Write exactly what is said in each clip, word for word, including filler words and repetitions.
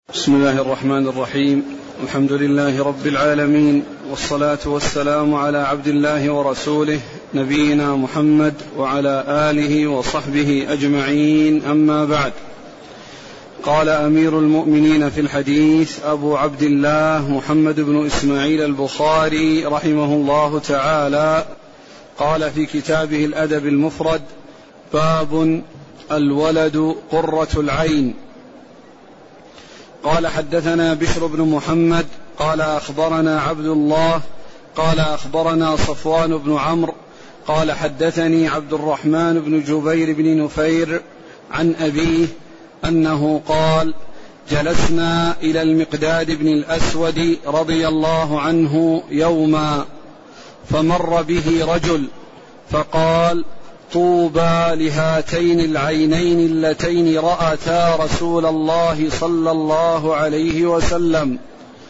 بسم الله الرحمن الرحيم. الحمد لله رب العالمين، والصلاة والسلام على عبد الله ورسوله نبينا محمد وعلى آله وصحبه أجمعين، أما بعد. قال أمير المؤمنين في الحديث أبو عبد الله محمد بن إسماعيل البخاري رحمه الله تعالى، قال في كتابه الأدب المفرد: باب الولد قرة العين. قال: حدثنا بشر بن محمد قال أخبرنا عبد الله قال أخبرنا صفوان بن عمرو قال حدثني عبد الرحمن بن جبير بن نفير عن أبيه أنه قال: جلسنا إلى المقداد بن الأسود رضي الله عنه يوما، فمر به رجل فقال: طوبى لهاتين العينين اللتين رأتا رسول الله صلى الله عليه وسلم،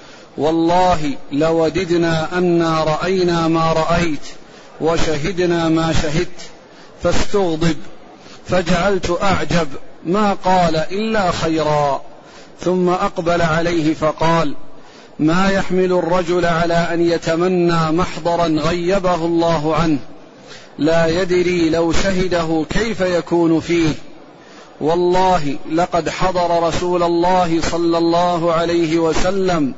والله لوددنا أنا رأينا ما رأيت وشهدنا ما شهدت. فاستغضب، فجعلت أعجب، ما قال إلا خيرا. ثم أقبل عليه فقال: ما يحمل الرجل على أن يتمنى محضرا غيبه الله عنه، لا يدري لو شهده كيف يكون فيه. والله لقد حضر رسول الله صلى الله عليه وسلم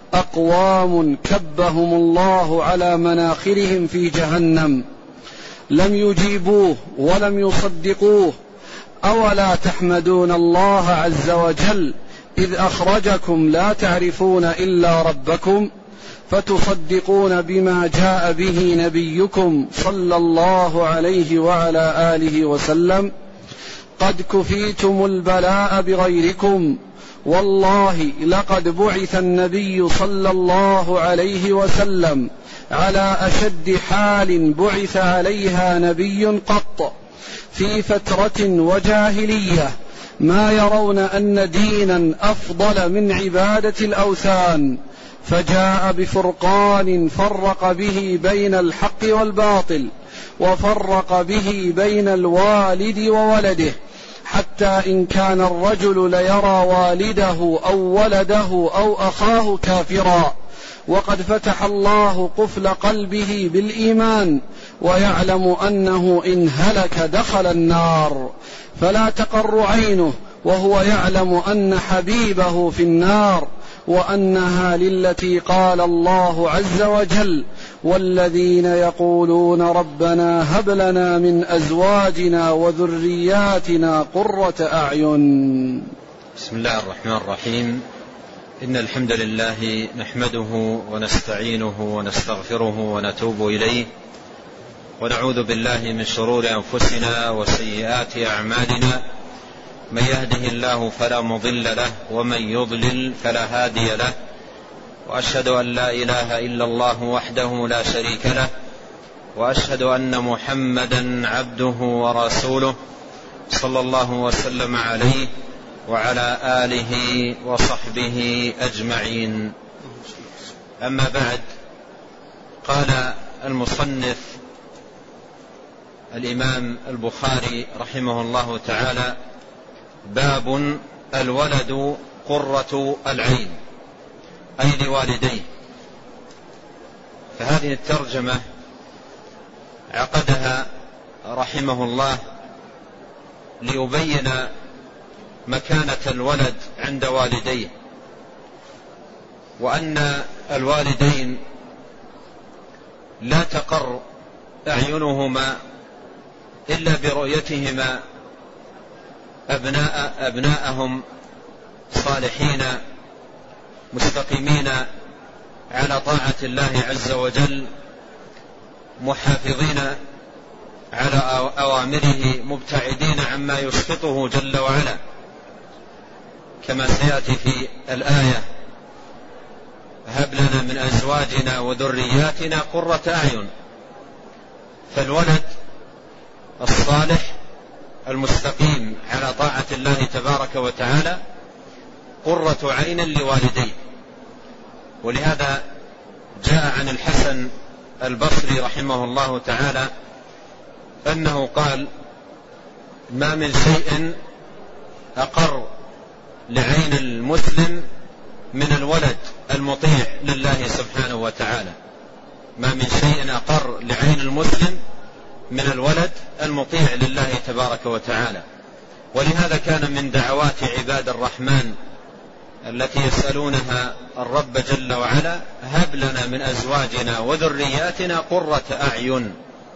أقوام كبهم الله على مناخرهم في جهنم، لم يجيبوه ولم يصدقوه. أولا تحمدون الله عز وجل إذ أخرجكم لا تعرفون إلا ربكم، فتصدقون بما جاء به نبيكم صلى الله عليه وعلى آله وسلم. قد كفيتم البلاء بغيركم، والله لقد بعث النبي صلى الله عليه وسلم على أشد حال بعث عليها نبي قط، في فترة وجاهلية ما يرون أن دينا أفضل من عبادة الأوثان، فجاء بفرقان فرق به بين الحق والباطل، وفرق به بين الوالد وولده، حتى إن كان الرجل ليرى والده أو ولده أو أخاه كافرا، وقد فتح الله قفل قلبه بالإيمان، ويعلم أنه إن هلك دخل النار، فلا تقر عينه وهو يعلم أن حبيبه في النار، وأنها للتي قال الله عز وجل: والذين يقولون ربنا هب لنا من أزواجنا وذرياتنا قرة أعين. بسم الله الرحمن الرحيم. إن الحمد لله نحمده ونستعينه ونستغفره ونتوب إليه، ونعوذ بالله من شرور أنفسنا وسيئات أعمالنا، من يهده الله فلا مضل له ومن يضلل فلا هادي له، وأشهد أن لا إله إلا الله وحده لا شريك له، وأشهد أن محمدا عبده ورسوله صلى الله وسلم عليه وعلى آله وصحبه أجمعين. أما بعد، قال المصنف الإمام البخاري رحمه الله تعالى: باب الولد قرة العين، أي لوالديه. فهذه الترجمة عقدها رحمه الله ليبين مكانة الولد عند والديه، وأن الوالدين لا تقر أعينهما إلا برؤيتهما أبناء أبناءهم صالحين مستقيمين على طاعة الله عز وجل، محافظين على أوامره، مبتعدين عما يسخطه جل وعلا، كما سيأتي في الآية: هب لنا من أزواجنا وذرياتنا قرة أعين. فالولد الصالح المستقيم على طاعة الله تبارك وتعالى قرة عين لوالديه. ولهذا جاء عن الحسن البصري رحمه الله تعالى أنه قال: ما من شيء أقر لعين المسلم من الولد المطيع لله سبحانه وتعالى. ما من شيء أقر لعين المسلم من الولد المطيع لله تبارك وتعالى. ولهذا كان من دعوات عباد الرحمن التي يسألونها الرب جل وعلا: هب لنا من أزواجنا وذرياتنا قرة أعين.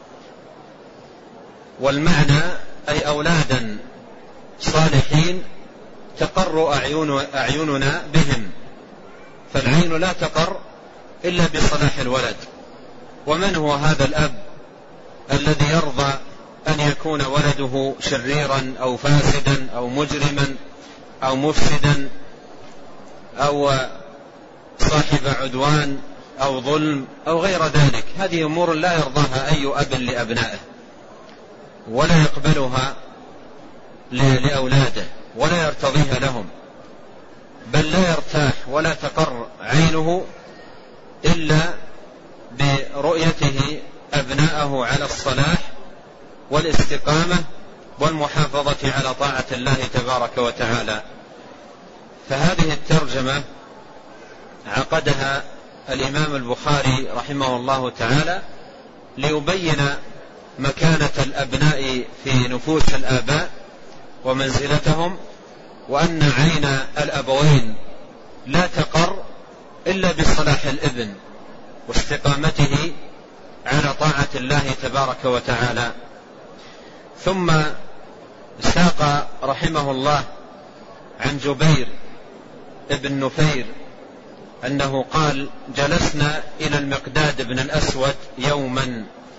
والمعنى أي أولادا صالحين تقر أعيننا بهم، فالعين لا تقر إلا بصلاح الولد. ومن هو هذا الأب الذي يرضى أن يكون ولده شريرا أو فاسدا أو مجرما أو مفسدا أو صاحب عدوان أو ظلم أو غير ذلك؟ هذه أمور لا يرضاها أي أب لأبنائه، ولا يقبلها لأولاده، ولا يرتضيها لهم، بل لا يرتاح ولا تقر عينه إلا برؤيته أبناءه على الصلاح والاستقامة والمحافظة على طاعة الله تبارك وتعالى. فهذه الترجمة عقدها الإمام البخاري رحمه الله تعالى ليبين مكانة الأبناء في نفوس الآباء ومنزلتهم، وأن عين الأبوين لا تقر إلا بصلاح الابن واستقامته على طاعة الله تبارك وتعالى. ثم ساق رحمه الله عن جبير ابن نفير أنه قال: جلسنا إلى المقداد بن الأسود يوما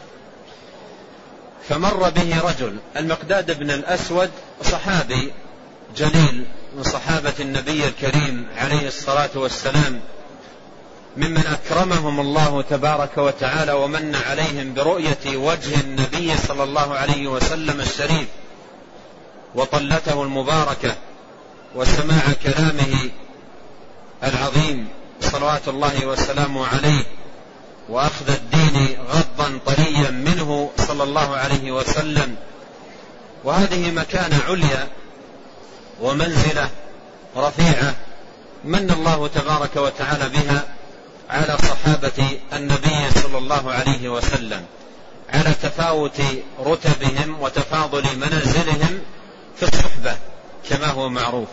فمر به رجل. المقداد بن الأسود صحابي جليل من صحابة النبي الكريم عليه الصلاة والسلام، ممن أكرمهم الله تبارك وتعالى ومن عليهم برؤية وجه النبي صلى الله عليه وسلم الشريف وطلته المباركة وسماع كلامه العظيم صلوات الله وسلامه عليه، وأخذ الدين غضا طريا منه صلى الله عليه وسلم. وهذه مكانة عليا ومنزلة رفيعة من الله تبارك وتعالى بها على صحابة النبي صلى الله عليه وسلم، على تفاوت رتبهم وتفاضل منازلهم في الصحبة كما هو معروف.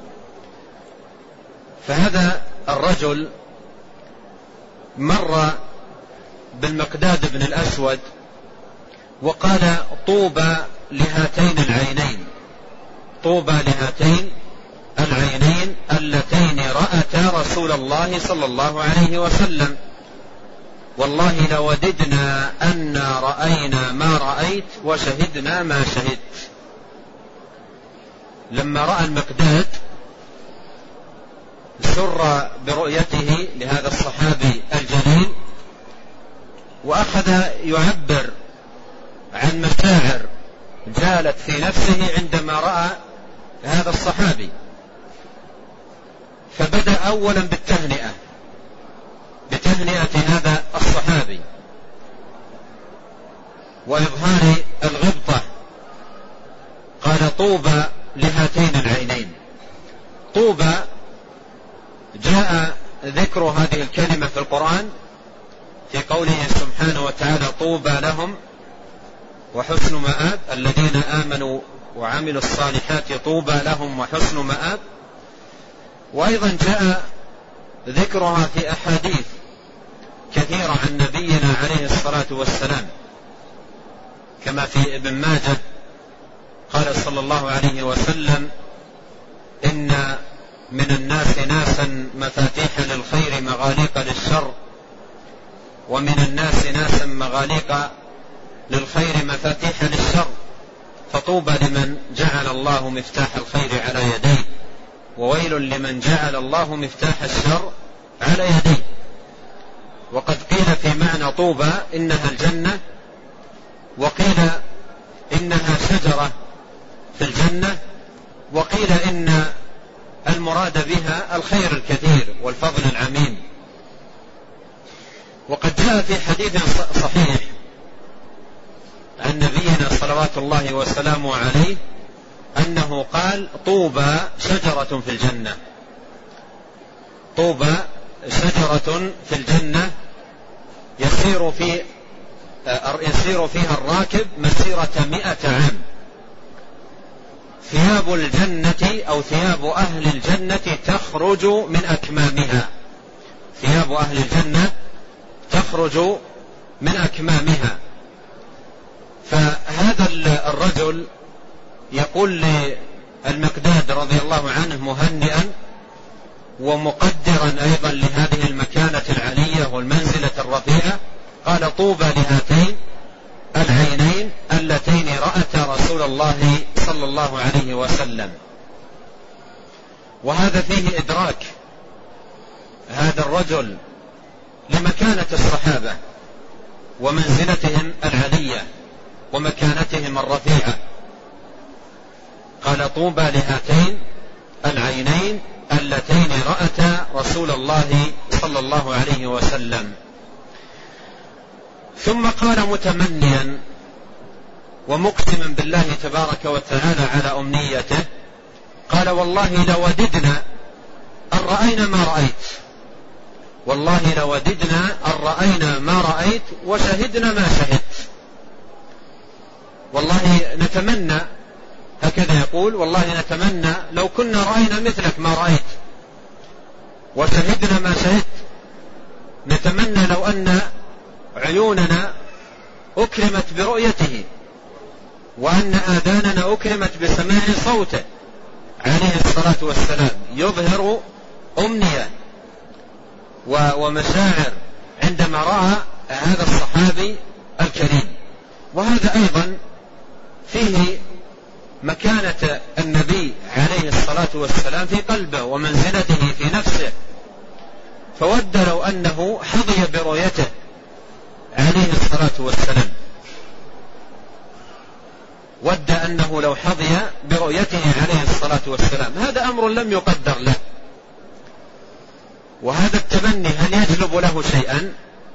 فهذا الرجل مر بالمقداد بن الأسود وقال: طوبى لهاتين العينين، طوبى لهاتين العينين اللتين رأتا رسول الله صلى الله عليه وسلم، والله لوددنا أن رأينا ما رأيت وشهدنا ما شهدت. لما رأى المقداد سر برؤيته لهذا الصحابي الجليل، وأخذ يعبر عن مشاعر جالت في نفسه عندما رأى هذا الصحابي. فبدأ أولا بالتهنئة بتهنئة هذا الصحابي وإظهار الغبطة. قال: طوبى لهاتين العينين. طوبى جاء ذكر هذه الكلمة في القرآن في قوله سبحانه وتعالى: طوبى لهم وحسن مآب، الذين آمنوا وعملوا الصالحات طوبى لهم وحسن مآب. وأيضا جاء ذكرها في أحاديث كثيرة عن نبينا عليه الصلاة والسلام، كما في ابن ماجه قال صلى الله عليه وسلم: إن من الناس ناسا مفاتيح للخير مغاليق للشر، ومن الناس ناسا مغاليق للخير مفاتيح للشر، فطوبى لمن جعل الله مفتاح الخير على يديه، وويل لمن جعل الله مفتاح الشر على يديه. وقد قيل في معنى طوبى إنها الجنة، وقيل إنها شجرة في الجنة، وقيل إن المراد بها الخير الكثير والفضل العميم. وقد جاء في حديث صحيح عن نبينا صلوات الله وسلامه عليه أنه قال طوبى شجرة في الجنة، طوبى شجرة في الجنة يسير في يسير فيها الراكب مسيرة مئة عام. ثياب الجنة أو ثياب أهل الجنة تخرج من أكمامها، ثياب أهل الجنة تخرج من أكمامها. فهذا الرجل يقول للمقداد رضي الله عنه مهنئا ومقدرا أيضا لهذه المكانة العلية والمنزلة الرفيعة، قال طوبى لهاتين العينين اللتين رأتا رسول الله صلى الله عليه وسلم. وهذا فيه إدراك هذا الرجل لمكانة الصحابة ومنزلتهم العلية ومكانتهم الرفيعة. قال طوبى لهاتين العينين اللتين رأتا رسول الله صلى الله عليه وسلم. ثم قال متمنيا ومقسما بالله تبارك وتعالى على أمنيته، قال والله لوددنا أن رأينا ما رأيت، والله لوددنا أن رأينا ما رأيت وشهدنا ما شهدت. والله نتمنى، هكذا يقول، والله نتمنى لو كنا رأينا مثلك ما رأيت وشهدنا ما شهدت. نتمنى لو أن عيوننا أكرمت برؤيته وأن آذاننا أكرمت بسماع صوته عليه الصلاة والسلام. يظهر أمنية ومشاعر عندما رأى هذا الصحابي الكريم. وهذا أيضا فيه مكانة النبي عليه الصلاة والسلام في قلبه ومنزلته في نفسه، فود لو أنه حظي برؤيته عليه الصلاة والسلام، ود أنه لو حظي برؤيته عليه الصلاة والسلام. هذا أمر لم يقدر له، وهذا التمني هل يجلب له شيئا؟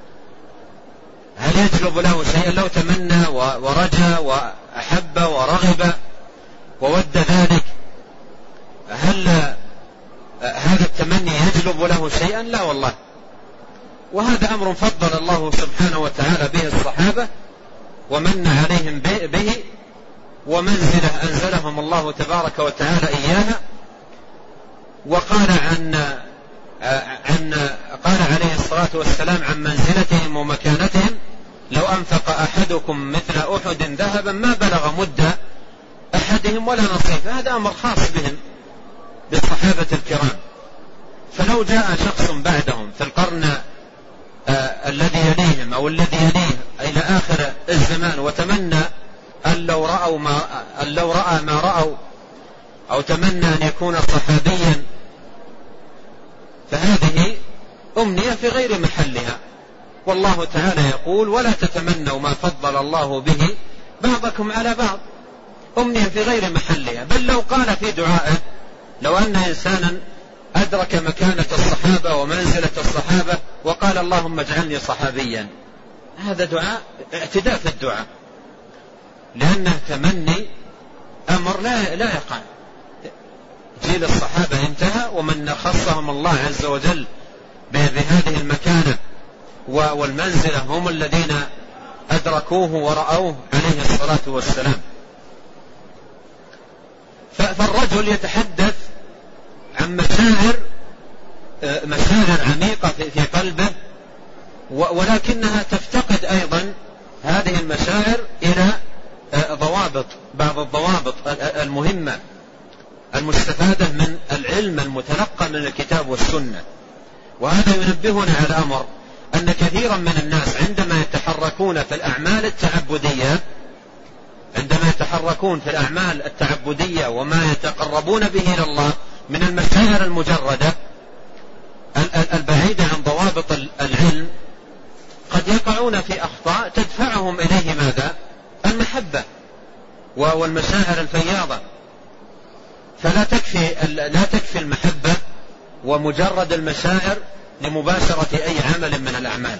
هل يجلب له شيئا لو تمنى ورجى وأحب ورغب وود ذلك؟ هل هذا التمني يجلب له شيئا؟ لا والله. وهذا أمر فضل الله سبحانه وتعالى به الصحابة ومن عليهم به، ومنزلة أنزلهم الله تبارك وتعالى إياها. وقال عن عن قال عليه الصلاة والسلام عن منزلتهم ومكانتهم: لو أنفق أحدكم مثل أحد ذهبا ما بلغ مد أحدهم ولا نصيفه. هذا أمر خاص بهم بالصحابة الكرام. فلو جاء شخص بعدهم في القرن آه الذي يليهم أو الذي يليه إلى آخر الزمان وتمنى أن لو رأوا ما أن لو رأى ما رأوا أو تمنى أن يكون صحابيا، فهذه أمنية في غير محلها. والله تعالى يقول: ولا تتمنوا ما فضل الله به بعضكم على بعض. أمنية في غير محلها. بل لو قال في دعائه: لو أن إنسانا أدرك مكانة الصحابة ومنزلة الصحابة وقال: اللهم اجعلني صحابيا، هذا دعاء اعتداء في الدعاء، لأنه تمني أمر لا لا يقع. جيل الصحابة انتهى، ومن خصهم الله عز وجل بهذه المكانة والمنزلة هم الذين أدركوه ورأوه عليه الصلاة والسلام. فالرجل يتحدث عن مشاعر مشاعر عميقة في قلبه، ولكنها تفتقد أيضا هذه المشاعر إلى ضوابط، بعض الضوابط المهمة المستفادة من العلم المتلقى من الكتاب والسنة. وهذا ينبهنا على الأمر أن كثيرا من الناس عندما يتحركون في الأعمال التعبدية عندما يتحركون في الأعمال التعبدية وما يتقربون به إلى الله من المشاعر المجردة البعيدة عن ضوابط العلم، قد يقعون في أخطاء تدفعهم إليه ماذا؟ المحبة والمشاعر الفياضة. فلا تكفي لا تكفي المحبة ومجرد المشاعر لمباشرة أي عمل من الأعمال،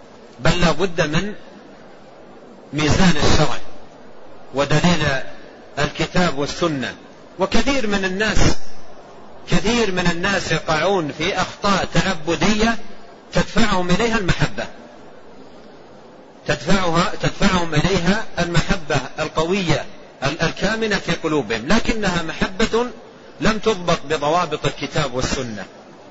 بل لا بد من ميزان الشرع ودليل الكتاب والسنة. وكثير من الناس كثير من الناس يقعون في أخطاء تعبدية تدفعهم إليها المحبة تدفعها تدفعهم إليها المحبة القوية الكامنة في قلوبهم، لكنها محبة لم تضبط بضوابط الكتاب والسنة.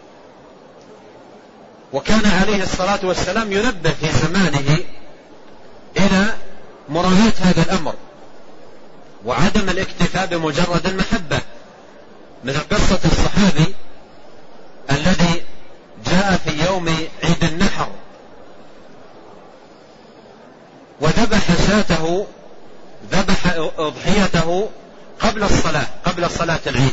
وكان عليه الصلاة والسلام ينبه في زمانه إلى مراعاة هذا الأمر وعدم الاكتفاء بمجرد المحبة، مثل قصة الصحابي الذي جاء في يوم عيد النحر وذبح شاته ذبح أضحيته قبل الصلاة قبل صلاة العيد،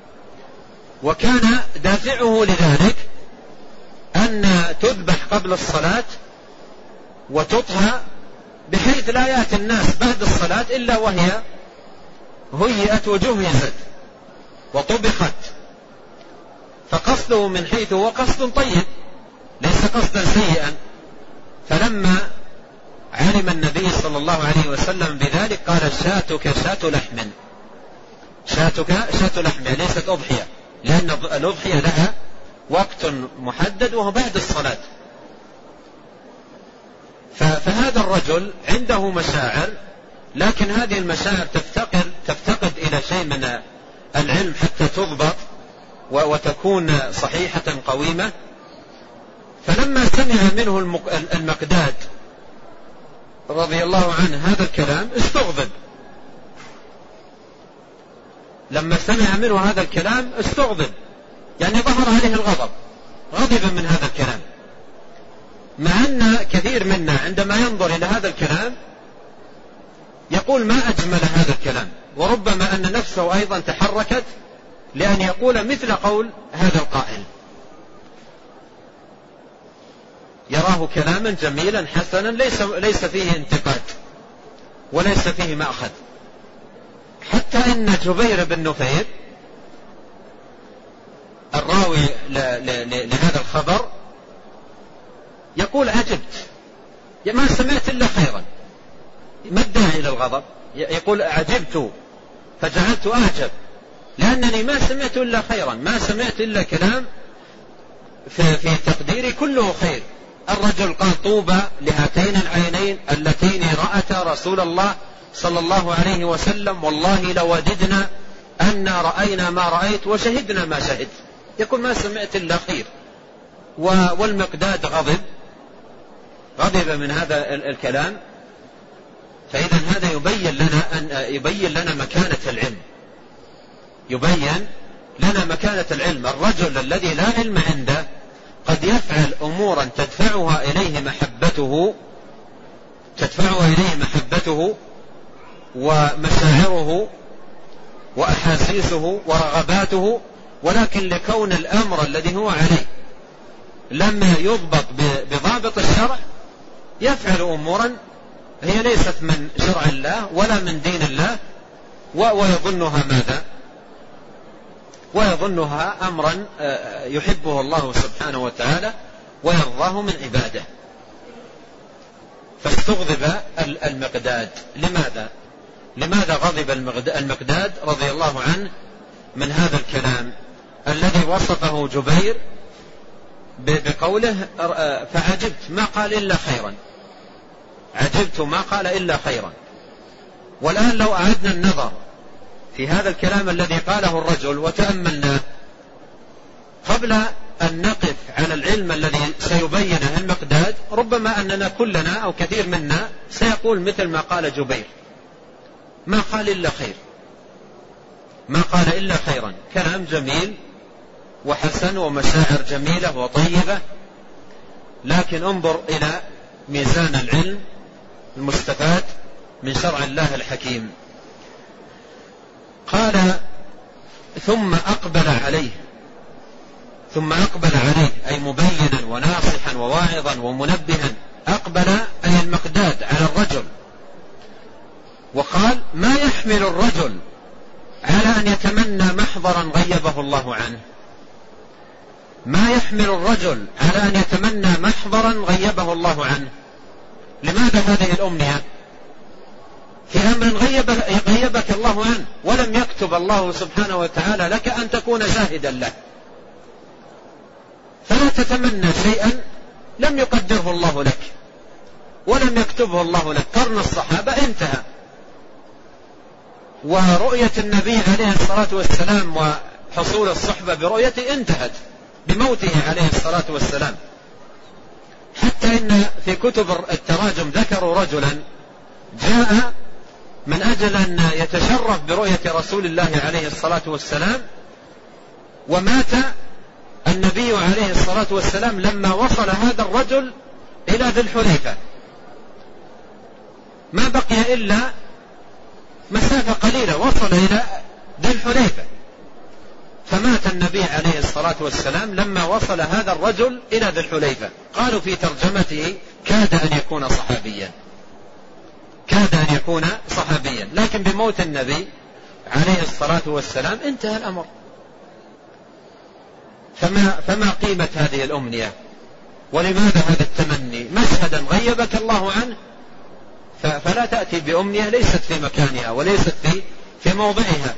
وكان دافعه لذلك أن تذبح قبل الصلاة وتطهى بحيث لا يأتي الناس بعد الصلاة إلا وهي هيئت وجهزت وطبخت. فقصده من حيث هو قصد طيب ليس قصدا سيئا. فلما علم النبي صلى الله عليه وسلم بذلك قال شاتك شات لحم شاتك شات لحم ليست أضحية، لأن الأضحية لها وقت محدد وهو بعد الصلاة. فهذا الرجل عنده مشاعر، لكن هذه المشاعر تفتقر تفتقد إلى شيء من العلم حتى تضبط وتكون صحيحة قويمة. فلما سمع منه المقداد رضي الله عنه هذا الكلام استغضب. لما سمع منه هذا الكلام استغضب، يعني ظهر عليه الغضب، غضب من هذا الكلام، مع أن كثير منا عندما ينظر إلى هذا الكلام يقول ما أجمل هذا الكلام، وربما أن نفسه أيضا تحركت لأن يقول مثل قول هذا القائل، يراه كلاما جميلا حسنا ليس, ليس فيه انتقاد وليس فيه مأخذ. حتى إن جبير بن نفير الراوي لهذا الخبر يقول عجبت، ما سمعت إلا خيرا، ما الداعي إلى الغضب، يقول عجبت فجعلت أعجب لأنني ما سمعت إلا خيرا، ما سمعت إلا كلام في, في تقديري كله خير. الرجل قال طوبى لهاتين العينين اللتين رأتا رسول الله صلى الله عليه وسلم، والله لوددنا أن رأينا ما رأيت وشهدنا ما شهد. يقول ما سمعت إلا خير. والمقداد غضب غضب من هذا الكلام. فإذا هذا يبين لنا أن يبين لنا مكانة العلم، يبين لنا مكانة العلم. الرجل الذي لا علم عنده قد يفعل أمورا تدفعها إليه محبته تدفعها إليه محبته ومشاعره وأحاسيسه ورغباته، ولكن لكون الأمر الذي هو عليه لم يضبط بضابط الشرع يفعل أمورا هي ليست من شرع الله ولا من دين الله، ويظنها ماذا؟ ويظنها أمرا يحبه الله سبحانه وتعالى ويرضاه من عباده. فاستغضب المقداد. لماذا؟ لماذا غضب المقداد رضي الله عنه من هذا الكلام الذي وصفه جبير بقوله فعجبت ما قال إلا خيرا، عجبت ما قال إلا خيرا. والآن لو أعدنا النظر في هذا الكلام الذي قاله الرجل وتأملنا قبل أن نقف على العلم الذي سيبينه المقداد، ربما أننا كلنا أو كثير منا سيقول مثل ما قال جبير، ما قال إلا خير، ما قال إلا خيرا. كلام جميل وحسن ومشاعر جميلة وطيبة، لكن انظر إلى ميزان العلم المستفاد من شرع الله الحكيم. قال ثم أقبل عليه ثم أقبل عليه أي مبينا وناصحا وواعظا ومنبها. أقبل أي المقداد على الرجل وقال ما يحمل الرجل على أن يتمنى محضرا غيبه الله عنه، ما يحمل الرجل على أن يتمنى محضرا غيبه الله عنه. لماذا هذه الأمنية؟ في أمر غيبك الله عنه ولم يكتب الله سبحانه وتعالى لك أن تكون شاهدا له، فلا تتمنى شيئا لم يقدره الله لك ولم يكتبه الله لك. قرن الصحابة انتهى، ورؤية النبي عليه الصلاة والسلام وحصول الصحبة برؤيته انتهت بموته عليه الصلاة والسلام. حتى إن في كتب التراجم ذكروا رجلا جاء من أجل أن يتشرف برؤية رسول الله عليه الصلاة والسلام، ومات النبي عليه الصلاة والسلام لما وصل هذا الرجل إلى ذي الحليفة، ما بقي إلا مسافة قليلة وصل إلى ذي الحليفة، فمات النبي عليه الصلاة والسلام لما وصل هذا الرجل إلى ذي الحليفة. قالوا في ترجمته كاد أن يكون صحابيا، كاد أن يكون صحابيا، لكن بموت النبي عليه الصلاة والسلام انتهى الأمر. فما, فما قيمة هذه الأمنية؟ ولماذا هذا التمني؟ مشهدا غيبك الله عنه، فلا تأتي بأمنية ليست في مكانها وليست في, في موضعها.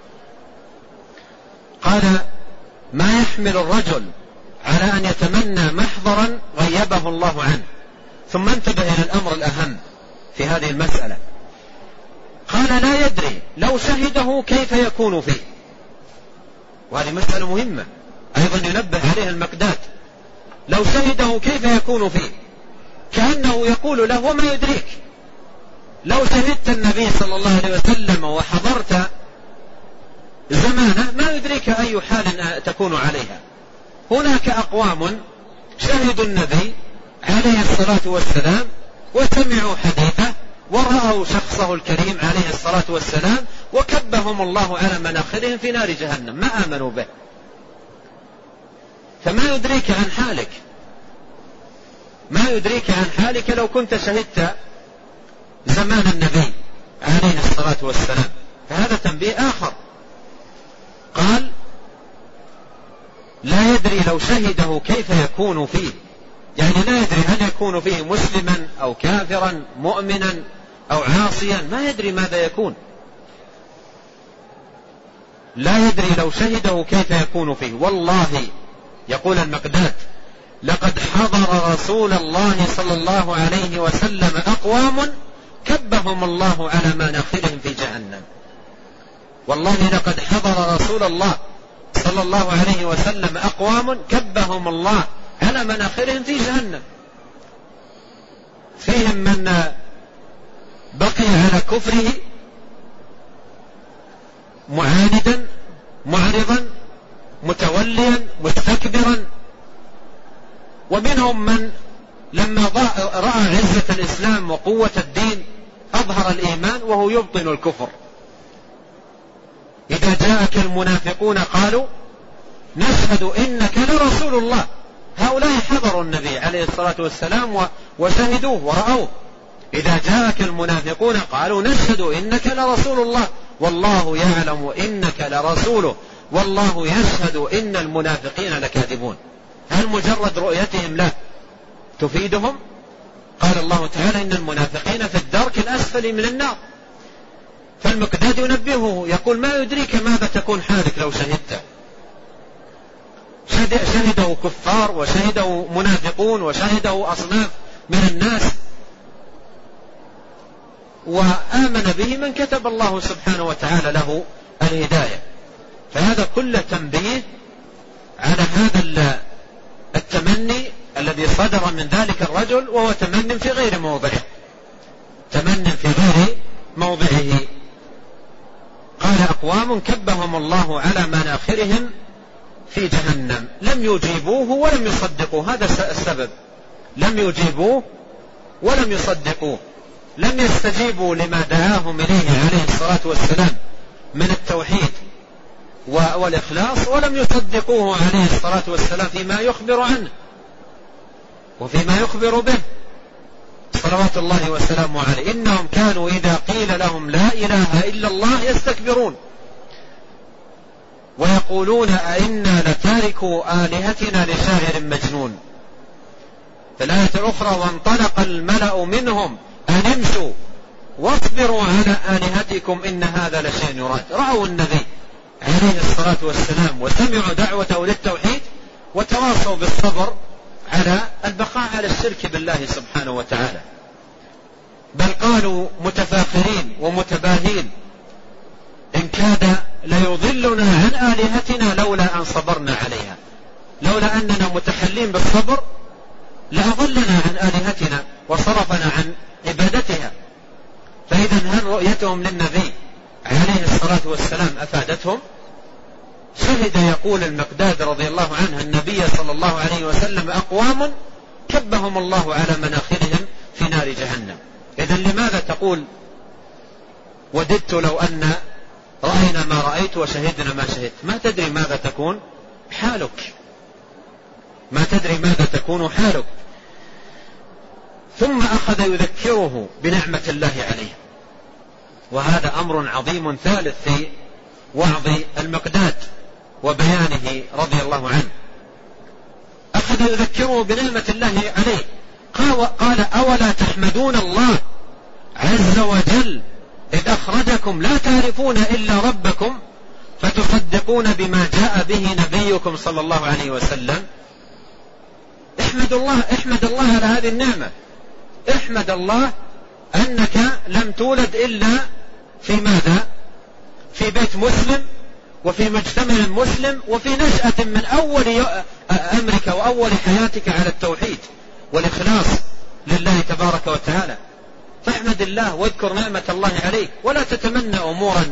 قال ما يحمل الرجل على أن يتمنى محضرا غيبه الله عنه. ثم انتبه إلى الأمر الأهم في هذه المسألة، قال لا يدري لو شهده كيف يكون فيه. وهذه مسألة مهمة أيضا ينبه عليها المقداد. لو شهده كيف يكون فيه، كأنه يقول له وما يدريك، لو شهدت النبي صلى الله عليه وسلم وحضرت زمانه ما يدريك أي حال تكون عليها. هناك أقوام شهدوا النبي عليه الصلاة والسلام وسمعوا حديثه ورأوا شخصه الكريم عليه الصلاة والسلام وكبهم الله على مناخرهم في نار جهنم، ما آمنوا به. فما يدريك عن حالك، ما يدريك عن حالك لو كنت شهدت زمان النبي عليه الصلاة والسلام. فهذا تنبيه آخر. قال لا يدري لو شهده كيف يكون فيه، يعني لا يدري هل يكون فيه مسلما أو كافرا مؤمنا أو عاصيا، ما يدري ماذا يكون. لا يدري لو شهده كيف يكون فيه. والله يقول المقداد لقد حضر رسول الله صلى الله عليه وسلم أقوام كبهم الله على مناخرهم في جهنم. والله لقد حضر رسول الله صلى الله عليه وسلم أقوام كبهم الله على مناخرهم في جهنم، فيهم من بقي على كفره معاندا معرضا متوليا مستكبرا، ومنهم من لما رأى عزة الإسلام وقوة الدين أظهر الإيمان وهو يبطن الكفر. إذا جاءك المنافقون قالوا نشهد إنك لرسول الله. هؤلاء حضروا النبي عليه الصلاة والسلام وشهدوه ورأوه. إذا جاءك المنافقون قالوا نشهد إنك لرسول الله والله يعلم إنك لرسوله والله يشهد إن المنافقين لكاذبون. هل مجرد رؤيتهم له تفيدهم؟ قال الله تعالى إن المنافقين في الدرك الأسفل من النار. فالمقداد ينبهه يقول ما يدريك ماذا تكون حالك لو شهدت. شهده كفار وشهده منافقون وشهده أصناف من الناس، وآمن به من كتب الله سبحانه وتعالى له الهداية. فهذا كله تنبيه على هذا التمني الذي صدر من ذلك الرجل، وهو تمن في غير موضعه، تمن في غير موضعه. قال أقوام كبهم الله على مناخرهم في جهنم لم يجيبوه ولم يصدقوه. هذا السبب، لم يجيبوه ولم يصدقوه، لم يستجيبوا لما دعاهم إليه عليه الصلاة والسلام من التوحيد والإخلاص، ولم يصدقوه عليه الصلاة والسلام فيما يخبر عنه وفيما يخبر به صلوات الله وسلامه عليه. إنهم كانوا إذا قيل لهم لا إله إلا الله يستكبرون ويقولون أئنا لتاركوا آلهتنا لشاعر مجنون. في الآية الأخرى وانطلق الملأ منهم أن امشوا واصبروا على آلهتكم إن هذا لشيء يراد. رأوا النبي عليه الصلاة والسلام وسمعوا دعوته للتوحيد وتواصوا بالصبر على البقاء على الشرك بالله سبحانه وتعالى، بل قالوا متفاخرين ومتباهين إن كاد ليضلنا عن آلهتنا لولا أن صبرنا عليها، لولا أننا متحلين بالصبر لأضلنا عن آلهتنا وصرفنا عن عبادتها. فإذا هل رؤيتهم للنبي عليه الصلاة والسلام أفادتهم؟ شهد يقول المقداد رضي الله عنه النبي صلى الله عليه وسلم أقوام كبهم الله على مناخرهم في نار جهنم. إذا لماذا تقول وددت لو أن رأينا ما رأيت وشهدنا ما شهدت؟ ما تدري ماذا تكون حالك، ما تدري ماذا تكون حالك. ثم أخذ يذكره بنعمة الله عليه، وهذا أمر عظيم ثالث في وعظ المقداد وبيانه رضي الله عنه. أخذ يذكره بنعمة الله عليه، قال أولا تحمدون الله عز وجل إذ أخرجكم لا تعرفون إلا ربكم فتصدقون بما جاء به نبيكم صلى الله عليه وسلم. احمد الله، احمد الله على هذه النعمة، احمد الله أنك لم تولد إلا في ماذا؟ في بيت مسلم وفي مجتمع مسلم وفي نشأة من أول أمرك وأول حياتك على التوحيد والإخلاص لله تبارك وتعالى. فاحمد الله واذكر نعمة الله عليك، ولا تتمنى أمورا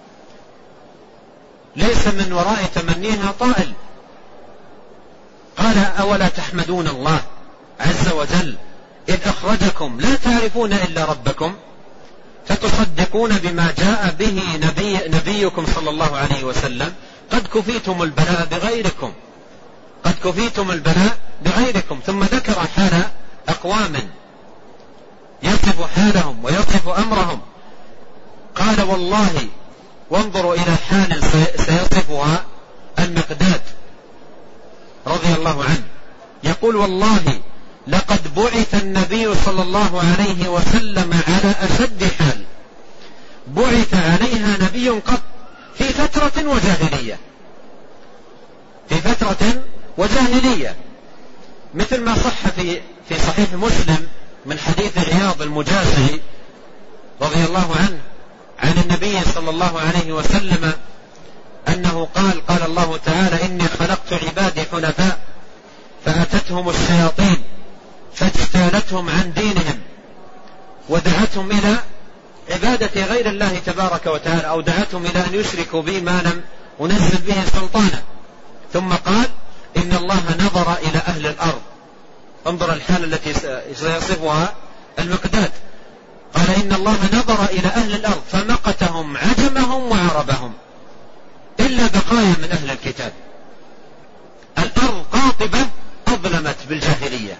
ليس من وراء تمنيها طائل. قال أولا تحمدون الله عز وجل إذ أخرجكم لا تعرفون إلا ربكم فتصدقون بما جاء به نبي نبيكم صلى الله عليه وسلم قد كفيتم البلاء بغيركم، قد كفيتم البلاء بغيركم. ثم ذكر حال أقوام يصف حالهم ويصف أمرهم، قال والله، وانظروا إلى حال سيصفها المقداد رضي الله عنه، يقول والله لقد بعث النبي صلى الله عليه وسلم على أشد حال بعث عليها نبي قط في فترة وجاهلية، في فترة وجاهلية، مثل ما صح في في صحيح مسلم من حديث عياض المجاشعي رضي الله عنه عن النبي صلى الله عليه وسلم أنه قال قال الله تعالى إني خلقت عبادي حنفاء فأتتهم الشياطين فاجتالتهم عن دينهم ودعتهم إلى عبادة غير الله تبارك وتعالى، أو دعتهم إلى أن يشركوا بي ما لم أنزل به سلطانا. ثم قال إن الله نظر إلى أهل الأرض، انظر الحالة التي سيصفها المقداد، قال إن الله نظر إلى أهل الأرض فمقتهم عجمهم وعربهم إلا بقايا من أهل الكتاب. الأرض قاطبة أظلمت بالجاهلية،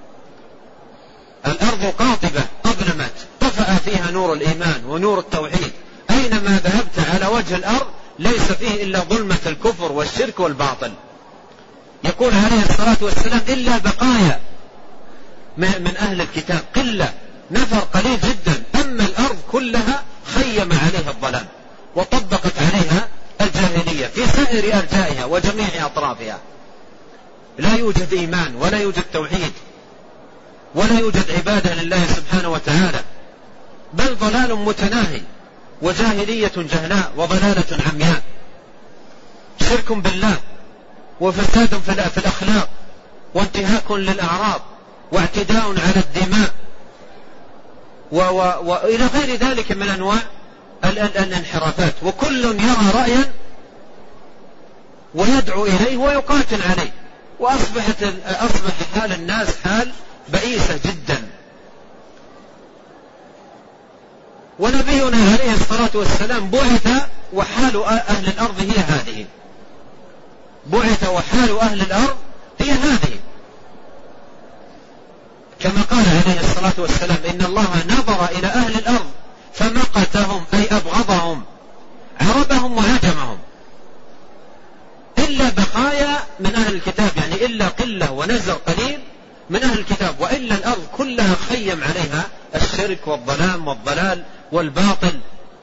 الأرض قاطبة أظلمت طفأ فيها نور الإيمان ونور التوحيد، أينما ذهبت على وجه الأرض ليس فيه إلا ظلمة الكفر والشرك والباطل. يقول عليه الصلاة والسلام إلا بقايا من أهل الكتاب، قلة، نفر قليل جدا، أما الأرض كلها خيم عليها الظلام وطبقت عليها الجاهلية في سائر أرجائها وجميع أطرافها. لا يوجد إيمان ولا يوجد توحيد ولا يوجد عبادة لله سبحانه وتعالى، بل ضلال متناهي وجاهلية جهلاء وضلالة عمياء، شرك بالله وفساد في الأخلاق وانتهاك للأعراض واعتداء على الدماء وإلى غير ذلك من أنواع الانحرافات، وكل يرى رأيا ويدعو إليه ويقاتل عليه، وأصبحت أصبح حال الناس حال بئيسة جدا. ونبينا عليه الصلاة والسلام بعث وحال أهل الأرض هي هذه، بعث وحال أهل الأرض هي هذه، كما قال عليه الصلاة والسلام إن الله نظر إلى أهل الأرض فمقتهم أي أبغضهم عربهم وهجمهم إلا بقايا من أهل الكتاب، يعني إلا قلة ونزر قليل من أهل الكتاب، وإلا الأرض كلها خيم عليها الشرك والظلام والضلال والباطل.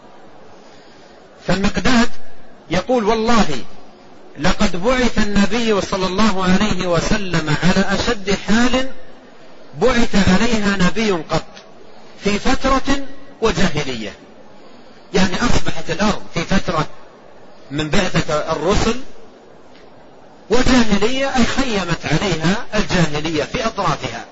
فالمقداد يقول والله لقد بعث النبي صلى الله عليه وسلم على أشد حال بعث عليها نبي قط في فترة وجاهلية. يعني أصبحت الأرض في فترة من بعثة الرسل وجاهلية، أي خيمت عليها الجاهلية في أطرافها.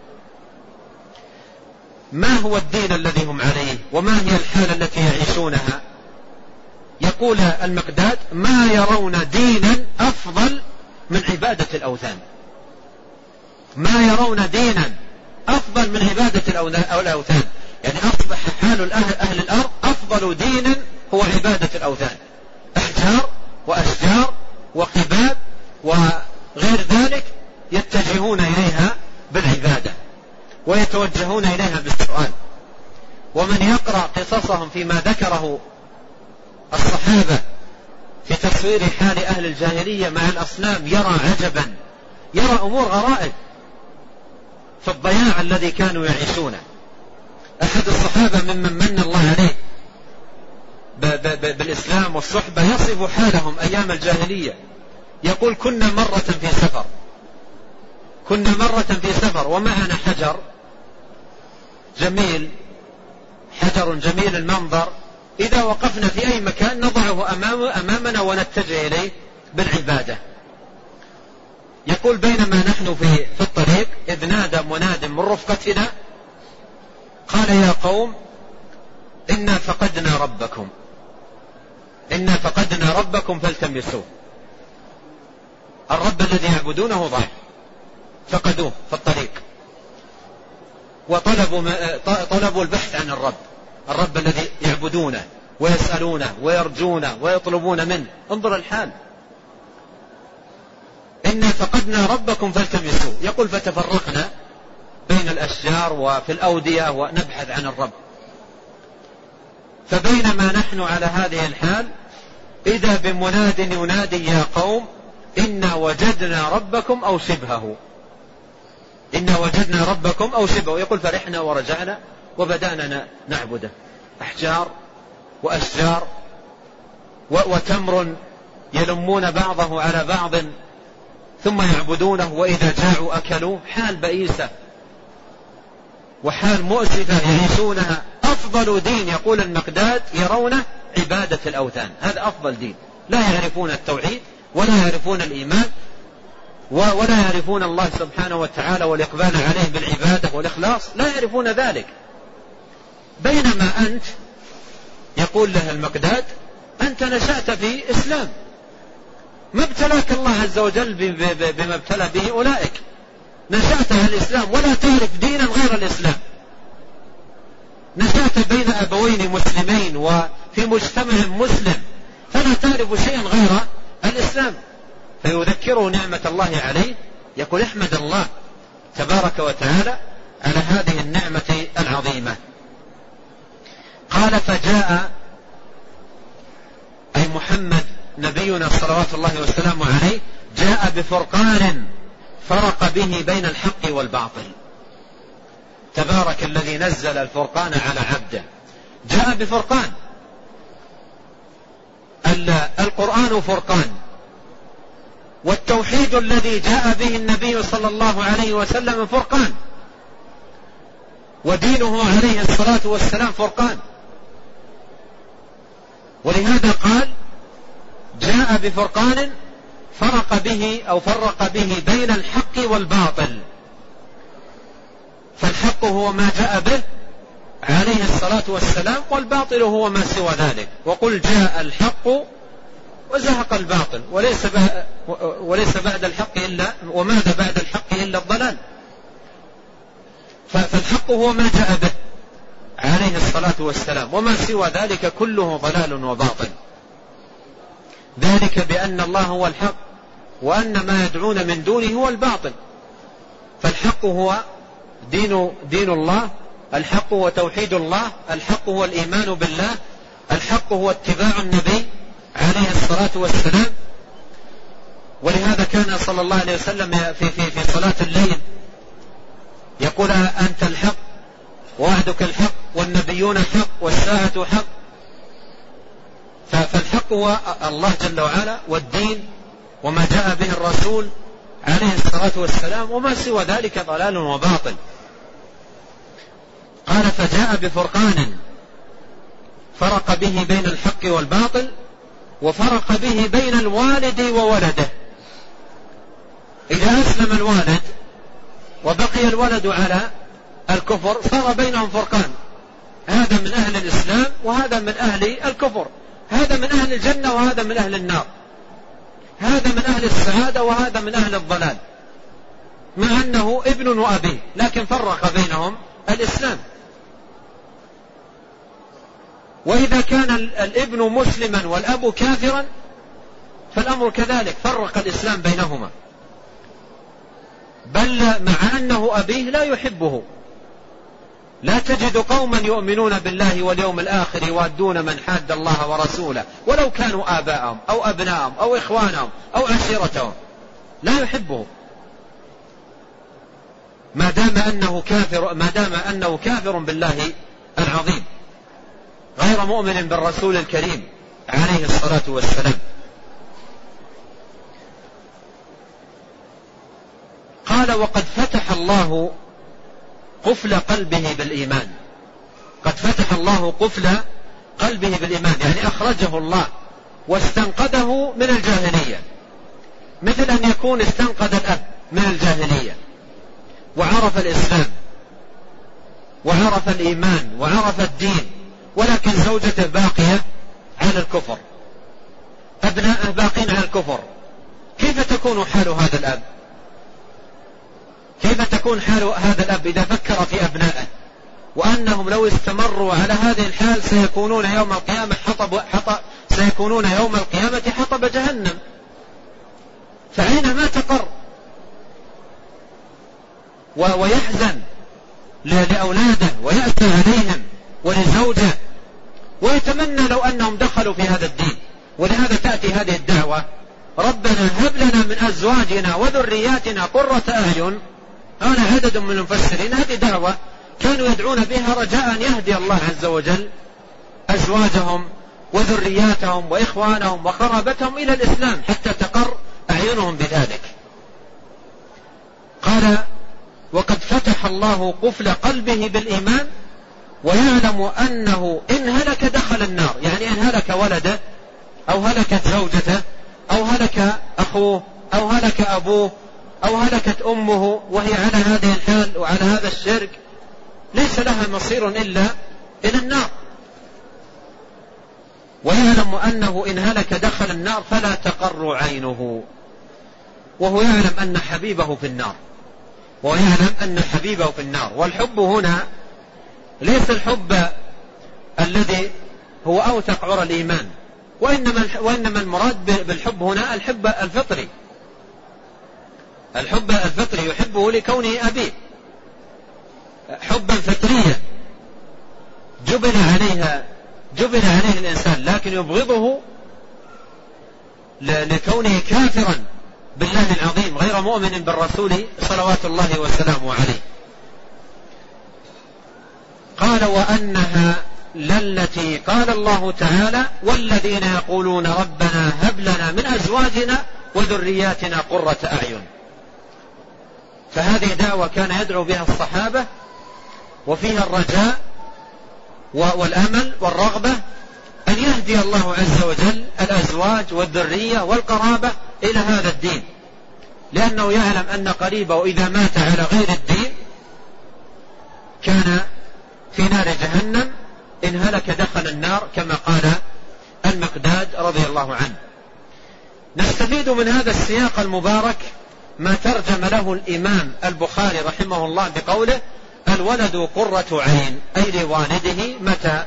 ما هو الدين الذي هم عليه وما هي الحالة التي يعيشونها؟ يقول المقداد ما يرون دينا أفضل من عبادة الأوثان، ما يرون دينا أفضل من عبادة الأوثان. يعني أصبح حال أهل الأرض أفضل دينا هو عبادة الأوثان، أحجار وأشجار وقباب وغير ذلك يتجهون إليها بالعبادة ويتوجهون إليها بالسؤال. ومن يقرأ قصصهم فيما ذكره الصحابة في تصوير حال أهل الجاهلية مع الأصنام يرى عجبا، يرى أمور غرائب في الضياع الذي كانوا يعيشونه. أحد الصحابة ممن من الله عليه بالإسلام والصحبة يصف حالهم أيام الجاهلية، يقول كنا مرة في سفر كنا مرة في سفر ومعنا حجر جميل، حجر جميل المنظر، إذا وقفنا في أي مكان نضعه أمامنا ونتجه إليه بالعبادة. يقول بينما نحن في, في الطريق إذ نادى مناد من رفقتنا قال يا قوم إنا فقدنا ربكم إنا فقدنا ربكم فالتمسوه. الرب الذي يعبدونه ضاع، فقدوه في الطريق وطلبوا طلبوا البحث عن الرب الرب الذي يعبدونه ويسألونه ويرجونه ويطلبون منه. انظر الحال، إنا فقدنا ربكم فالتمسوه. يقول فتفرقنا بين الأشجار وفي الأودية ونبحث عن الرب. فبينما نحن على هذه الحال إذا بمناد ينادي يا قوم إنا وجدنا ربكم أو شبهه إنا وجدنا ربكم أو شبهه. يقول فرحنا ورجعنا وبدأنا نعبده، أحجار وأشجار وتمر يلمون بعضه على بعض ثم يعبدونه، وإذا جاعوا أكلوا. حال بئيسة وحال مؤسفة يعيشونها. أفضل دين يقول المقداد يرونه عبادة الأوثان، هذا أفضل دين. لا يعرفون التوحيد ولا يعرفون الإيمان ولا يعرفون الله سبحانه وتعالى والإقبال عليه بالعبادة والإخلاص، لا يعرفون ذلك. بينما أنت يقول له المقداد أنت نشأت في إسلام، ما ابتلاك الله عز وجل بما ابتلى به أولئك. نشأت على الإسلام ولا تعرف دينا غير الإسلام، نشأت بين أبوين مسلمين وفي مجتمع مسلم، فلا تعرف شيئا غير الإسلام. فيذكره نعمة الله عليه، يقول احمد الله تبارك وتعالى على هذه النعمة العظيمة. قال فجاء أي محمد نبينا صلوات الله وسلامه عليه جاء بفرقان فرق به بين الحق والباطل. تبارك الذي نزل الفرقان على عبده. جاء بفرقان، القرآن فرقان، والتوحيد الذي جاء به النبي صلى الله عليه وسلم فرقان، ودينه عليه الصلاة والسلام فرقان. ولهذا قال جاء بفرقان فرق به أو فرق به بين الحق والباطل. فالحق هو ما جاء به عليه الصلاة والسلام، والباطل هو ما سوى ذلك. وقل جاء الحق وزهق الباطل وليس وليس بعد الحق إلا وماذا بعد الحق إلا الضلال. فالحق هو ما جاء به عليه الصلاة والسلام، وما سوى ذلك كله ضلال وباطل. ذلك بأن الله هو الحق وأن ما يدعون من دونه هو الباطل. فالحق هو دين, دين الله، الحق هو توحيد الله، الحق هو الإيمان بالله، الحق هو اتباع النبي عليه الصلاة والسلام. ولهذا كان صلى الله عليه وسلم في, في, في صلاة الليل يقول أنت الحق ووعدك الحق والنبيون حق والساعة حق. فالحق هو الله جل وعلا والدين وما جاء به الرسول عليه الصلاة والسلام، وما سوى ذلك ضلال وباطل. قال فجاء بفرقان فرق به بين الحق والباطل، وفرق به بين الوالد وولده. إذا أسلم الوالد وبقي الولد على الكفر صار بينهم فرقان، هذا من أهل الإسلام وهذا من أهل الكفر، هذا من أهل الجنة وهذا من أهل النار، هذا من أهل السعادة وهذا من أهل الضلال، مع أنه ابن وأبيه، لكن فرق بينهم الإسلام. وإذا كان الابن مسلما والأب كافرا فالأمر كذلك، فرق الإسلام بينهما، بل مع أنه أبيه لا يحبه. لا تجد قوما يؤمنون بالله واليوم الآخر يوادون من حاد الله ورسوله ولو كانوا آباءهم أو أبناءهم أو إخوانهم أو عشيرتهم، لا يحبه ما دام أنه كافر، ما دام أنه كافر بالله العظيم، غير مؤمن بالرسول الكريم عليه الصلاة والسلام. قال وقد فتح الله قفل قلبه بالإيمان. قد فتح الله قفل قلبه بالإيمان، يعني أخرجه الله واستنقذه من الجاهلية، مثل أن يكون استنقذ الأب من الجاهلية وعرف الإسلام وعرف الإيمان وعرف الدين، ولكن زوجته باقية على الكفر، أبناءه باقين على الكفر. كيف تكون حال هذا الأب؟ كيف تكون حال هذا الأب إذا فكر في أبنائه وأنهم لو استمروا على هذه الحال سيكونون يوم القيامة حطب حطب سيكونون يوم القيامة حطب جهنم؟ فأينما تقر ويحزن لأولاده ويأسى عليهم ولزوجه، ويتمنى لو أنهم دخلوا في هذا الدين. ولهذا تأتي هذه الدعوة ربنا هب لنا من أزواجنا وذرياتنا قرة أعين. أنا عدد من المفسرين هذه دعوة كانوا يدعون بها رجاء أن يهدي الله عز وجل أزواجهم وذرياتهم وإخوانهم وقرابتهم إلى الإسلام حتى تقر أعينهم بذلك. قال وقد فتح الله قفل قلبه بالإيمان ويعلم أنه إن هلك دخل النار، يعني إن هلك ولده أو هلكت زوجته أو هلك أخوه أو هلك أبوه أو هلكت أمه وهي على هذه الحال وعلى هذا الشرك ليس لها مصير إلا إلى النار. ويعلم أنه إن هلك دخل النار فلا تقر عينه، وهو يعلم أن حبيبه في النار، ويعلم أن حبيبه في النار. والحب هنا ليس الحب الذي هو أوثق عرى الإيمان، وإنما, وإنما المراد بالحب هنا الحب الفطري، الحب الفطري يحبه لكونه أبيه، حبا فطريا جبل عليها جبل عليه الإنسان، لكن يبغضه لكونه كافرا بالله العظيم غير مؤمن بالرسول صلوات الله وسلامه عليه. قال وأنها للتي قال الله تعالى والذين يقولون ربنا هب لنا من أزواجنا وذرياتنا قرة أعين. فهذه دعوة كان يدعو بها الصحابة، وفيها الرجاء والأمل والرغبة أن يهدي الله عز وجل الأزواج والذرية والقرابة إلى هذا الدين، لأنه يعلم أن قريبه إذا مات على غير الدين كان في نار جهنم، إن هلك دخل النار كما قال المقداد رضي الله عنه. نستفيد من هذا السياق المبارك ما ترجم له الإمام البخاري رحمه الله بقوله الولد قرة عين، أي لوالده متى؟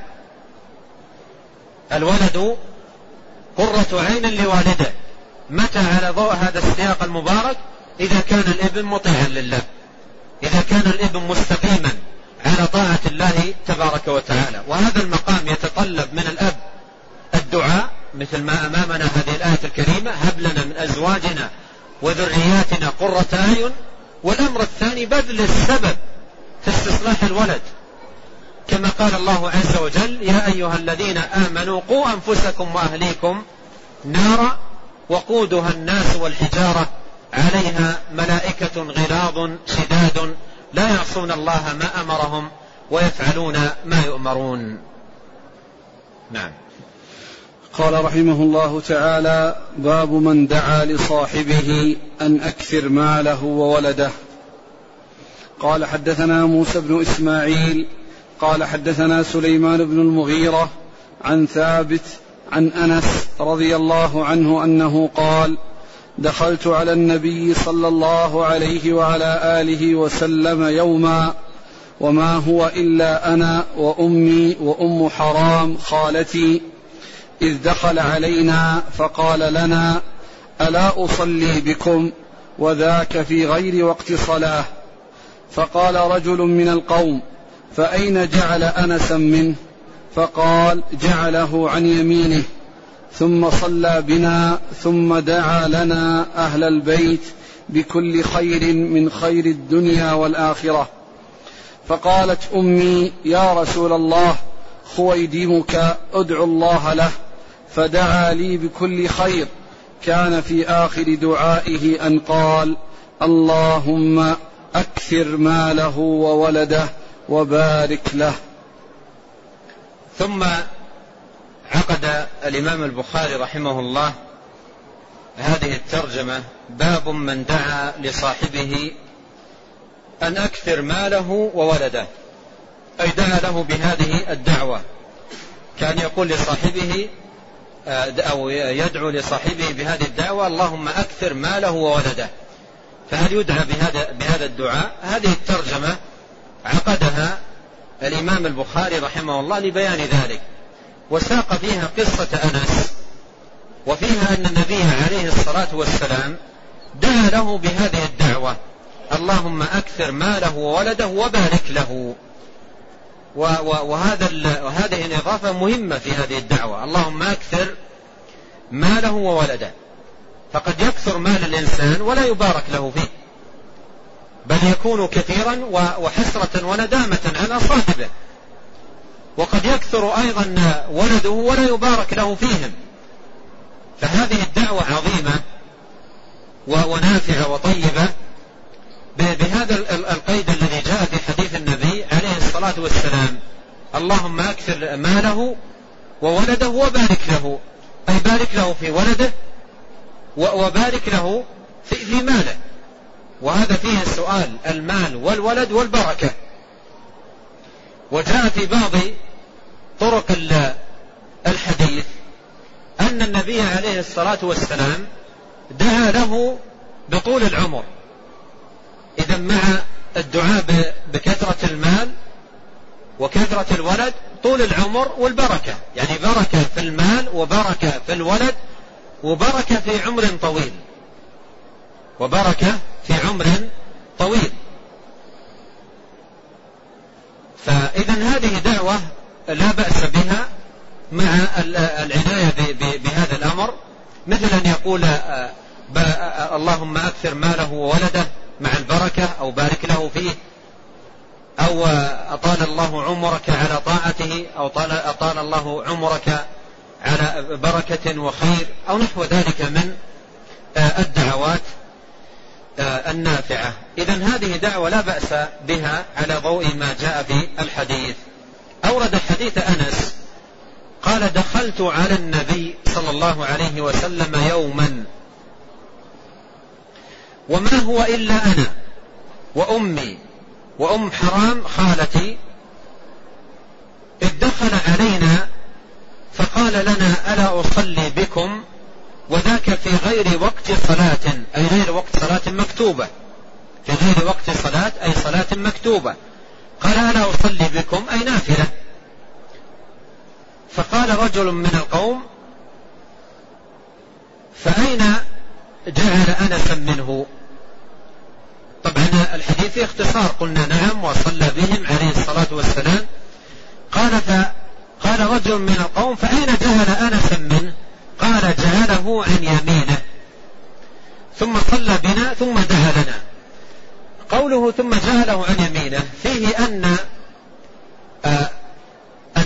الولد قرة عين لوالده متى؟ على ضوء هذا السياق المبارك إذا كان الابن مطيعا لله، إذا كان الابن مستقيما على طاعة الله تبارك وتعالى. وهذا المقام يتطلب من الأب الدعاء مثل ما أمامنا هذه الآية الكريمة هب لنا من أزواجنا وذرياتنا قرة أعين. والأمر الثاني بذل السبب في استصلاح الولد، كما قال الله عز وجل: يا أيها الذين آمنوا قوا أنفسكم وأهليكم نارا وقودها الناس والحجارة عليها ملائكة غلاظ شداد لا يعصون الله ما أمرهم ويفعلون ما يؤمرون. نعم. قال رحمه الله تعالى: باب من دعا لصاحبه أن أكثر ماله وولده. قال: حدثنا موسى بن إسماعيل قال حدثنا سليمان بن المغيرة عن ثابت عن أنس رضي الله عنه أنه قال: دخلت على النبي صلى الله عليه وعلى آله وسلم يوما وما هو إلا أنا وأمي وأم حرام خالتي، إذ دخل علينا فقال لنا: ألا أصلي بكم؟ وذاك في غير وقت صلاة. فقال رجل من القوم: فأين جعل أنسا منه؟ فقال: جعله عن يمينه. ثم صلى بنا ثم دعا لنا أهل البيت بكل خير من خير الدنيا والآخرة. فقالت أمي: يا رسول الله، خويدمك أدعو الله له. فدعا لي بكل خير. كان في آخر دعائه أن قال: اللهم أكثر ماله وولده وبارك له. ثم عقد الإمام البخاري رحمه الله هذه الترجمة: باب من دعا لصاحبه أن أكثر ماله وولده، أي دعا له بهذه الدعوة. كان يقول لصاحبه أو يدعو لصاحبه بهذه الدعوة: اللهم أكثر ماله وولده. فهل يدعى بهذا بهذا الدعاء؟ هذه الترجمة عقدها الإمام البخاري رحمه الله لبيان ذلك، وساق فيها قصة أنس، وفيها أن النبي عليه الصلاة والسلام دعا له بهذه الدعوة: اللهم أكثر ماله وولده وبارك له. وهذا وهذه الإضافة مهمة في هذه الدعوة: اللهم أكثر ماله وولده. فقد يكثر مال الإنسان ولا يبارك له فيه، بل يكون كثيرا وحسرة وندامة على صاحبه. وقد يكثر أيضا ولده ولا يبارك له فيهم. فهذه الدعوة عظيمة ونافعة وطيبة بهذا القيد الذي جاء في حديث النبي عليه الصلاة والسلام: اللهم أكثر ماله وولده وبارك له، أي بارك له في ولده وبارك له في, في ماله. وهذا فيه السؤال: المال والولد والبركة. وجاء في بعض طرق الحديث أن النبي عليه الصلاة والسلام دعا له بطول العمر. إذا مع الدعاء بكثرة المال وكثرة الولد طول العمر والبركة، يعني بركة في المال وبركة في الولد وبركة في عمر طويل وبركة في عمر طويل. فإذا هذه دعوة لا بأس بها مع العناية بهذا الأمر، مثل أن يقول: اللهم أكثر ماله وولده مع البركة، أو بارك له فيه، أو أطال الله عمرك على طاعته، أو أطال الله عمرك على بركة وخير، أو نحو ذلك من الدعوات النافعة. إذن هذه دعوة لا بأس بها على ضوء ما جاء في الحديث. أورد حديث أنس قال: دخلت على النبي صلى الله عليه وسلم يوما وما هو إلا أنا وأمي وأم حرام خالتي، إذ دخل علينا فقال لنا: ألا أصلي بكم؟ وذاك في غير وقت صلاة، أي غير وقت صلاة مكتوبة، في غير وقت صلاة أي صلاة مكتوبة. قال: ألا أصلي بكم؟ أي نافلة. فقال رجل من القوم: فأين جعل أنسا منه؟ طبعا الحديث فيه اختصار، قلنا نعم وصلى بهم عليه الصلاة والسلام. قال فقال رجل من القوم: فأين جعل أنسا منه؟ قال: جعله عن يمينه ثم صلى بنا ثم دعا لنا. قوله ثم جعله عن يمينه فيه أن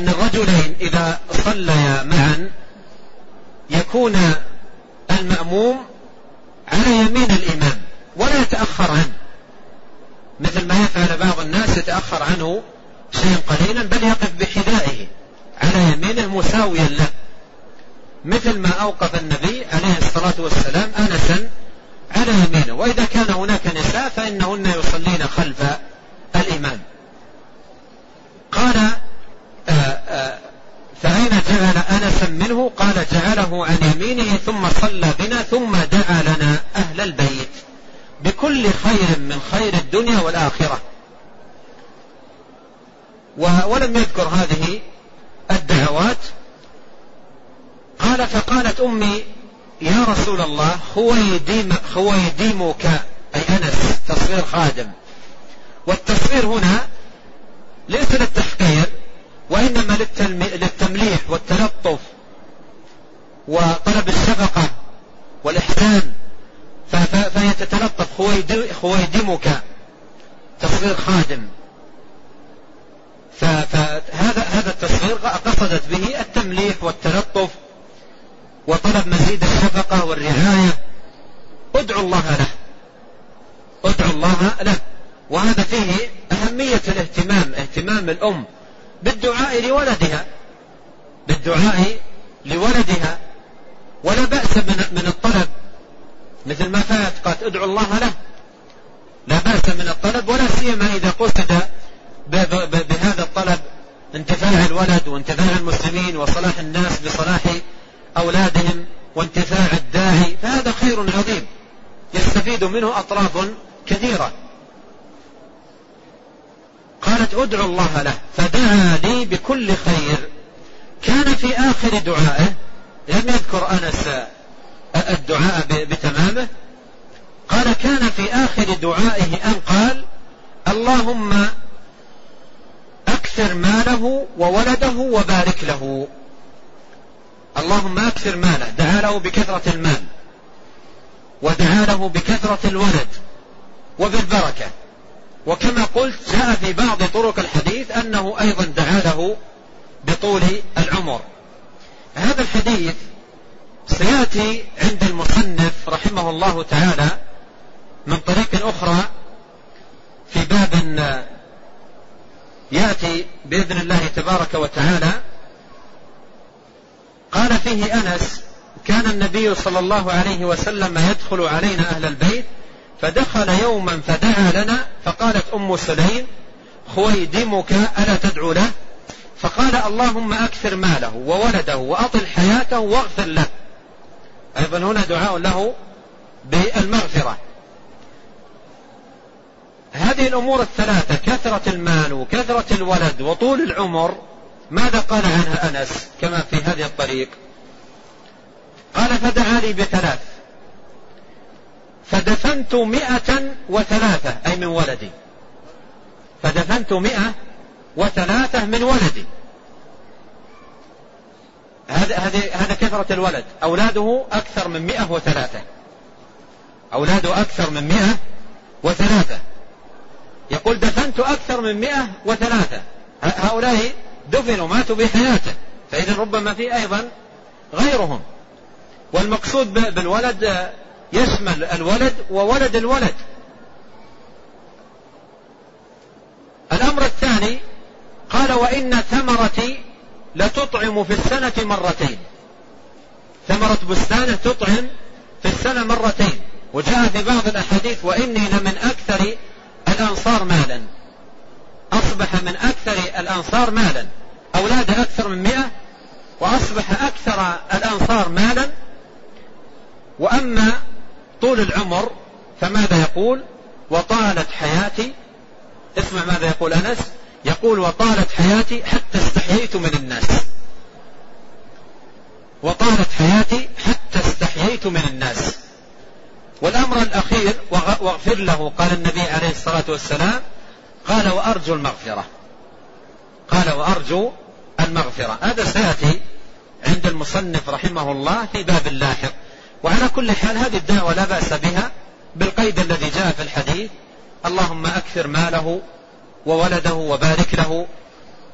أن الرجلين إذا صليا معا يكون المأموم على يمين الإمام ولا يتأخر عنه، مثل ما يفعل بعض الناس يتأخر عنه شيئا قليلا، بل يقف بحذائه على يمينه مساويا له، مثل ما أوقف النبي عليه الصلاة والسلام أنسا على يمينه. وإذا كان هناك نساء فإنهن يصلين خلف الإمام. قال آآ آآ فأين جعل أنسا منه؟ قال جعله عن يمينه ثم صلى بنا ثم دعا لنا أهل البيت بكل خير من خير الدنيا والآخرة. ولم يذكر هذه الدعوات. قال فقالت أمي يا رسول الله خويديم خويديمك، أي أنس تصغير خادم، والتصغير هنا ليس للتحقير وإنما للتمليح والتلطف وطلب الشفقة والإحسان، فهي تتلطف خويدمك تصغير خادم. فهذا هذا التصغير قصدت به التمليح والتلطف وطلب مزيد الشفقة والرعاية. ادعو الله له، ادعو الله له. وهذا فيه أهمية الاهتمام، اهتمام الأم بالدعاء لولدها، بالدعاء لولدها. ولا بأس من الطلب، مثل ما فات قالت ادعو الله له، لا بأس من الطلب، ولا سيما إذا قصد بهذا الطلب انتفاع الولد وانتفاع المسلمين وصلاح الناس بصلاح أولادهم وانتفاع الداعي، فهذا خير عظيم يستفيد منه أطراف كثيرة. قالت ادعو الله له فدعا لي بكل خير. كان في آخر دعائه، لم يذكر أنس الدعاء بتمامه، قال كان في آخر دعائه أن قال اللهم أكثر ماله وولده وبارك له. اللهم أكثر ماله، دعا له بكثرة المال، ودعا له بكثرة الولد وبالبركة. وكما قلت جاء في بعض طرق الحديث أنه أيضا دعا له بطول العمر. هذا الحديث سيأتي عند المصنف رحمه الله تعالى من طريق أخرى في باب يأتي بإذن الله تبارك وتعالى. قال فيه أنس كان النبي صلى الله عليه وسلم يدخل علينا أهل البيت، فدخل يوما فدعا لنا، فقالت أم سليم خويدمك ألا تدعو له؟ فقال اللهم أكثر ماله وولده وأطل حياته واغفر له. أيضا هنا دعاء له بالمغفرة. هذه الأمور الثلاثة، كثرة المال وكثرة الولد وطول العمر، ماذا قال عنها أنس كما في هذه الطريق؟ قال فدعا لي بثلاث فدفنت مئة وثلاثة، أي من ولدي، فدفنت مئة وثلاثة من ولدي. هذا هذا كثرة الولد، أولاده أكثر من مئة وثلاثة، أولاده أكثر من مئة وثلاثة. يقول دفنت أكثر من مئة وثلاثة، هؤلاء دفنوا ماتوا بحياته، فإذا ربما في أيضا غيرهم. والمقصود بالولد يشمل الولد وولد الولد. الأمر الثاني قال وإن ثمرتي لتطعم في السنة مرتين، ثمرة بستانه تطعم في السنة مرتين. وجاء في بعض الأحاديث وإني لمن أكثر الأنصار مالا، أصبح من أكثر الأنصار مالا، أولاد أكثر من مئة، وأصبح أكثر الأنصار مالا. وأما طول العمر فماذا يقول؟ وطالت حياتي، اسمع ماذا يقول أنس، يقول وطالت حياتي حتى استحييت من الناس، وطالت حياتي حتى استحييت من الناس. والأمر الأخير واغفر له، قال النبي عليه الصلاة والسلام قال وأرجو المغفرة، قال وأرجو المغفرة. هذا سيأتي عند المصنف رحمه الله في باب لاحق. وعلى كل حال هذه الدعوة لا بأس بها بالقيد الذي جاء في الحديث اللهم أكثر ماله وولده وبارك له.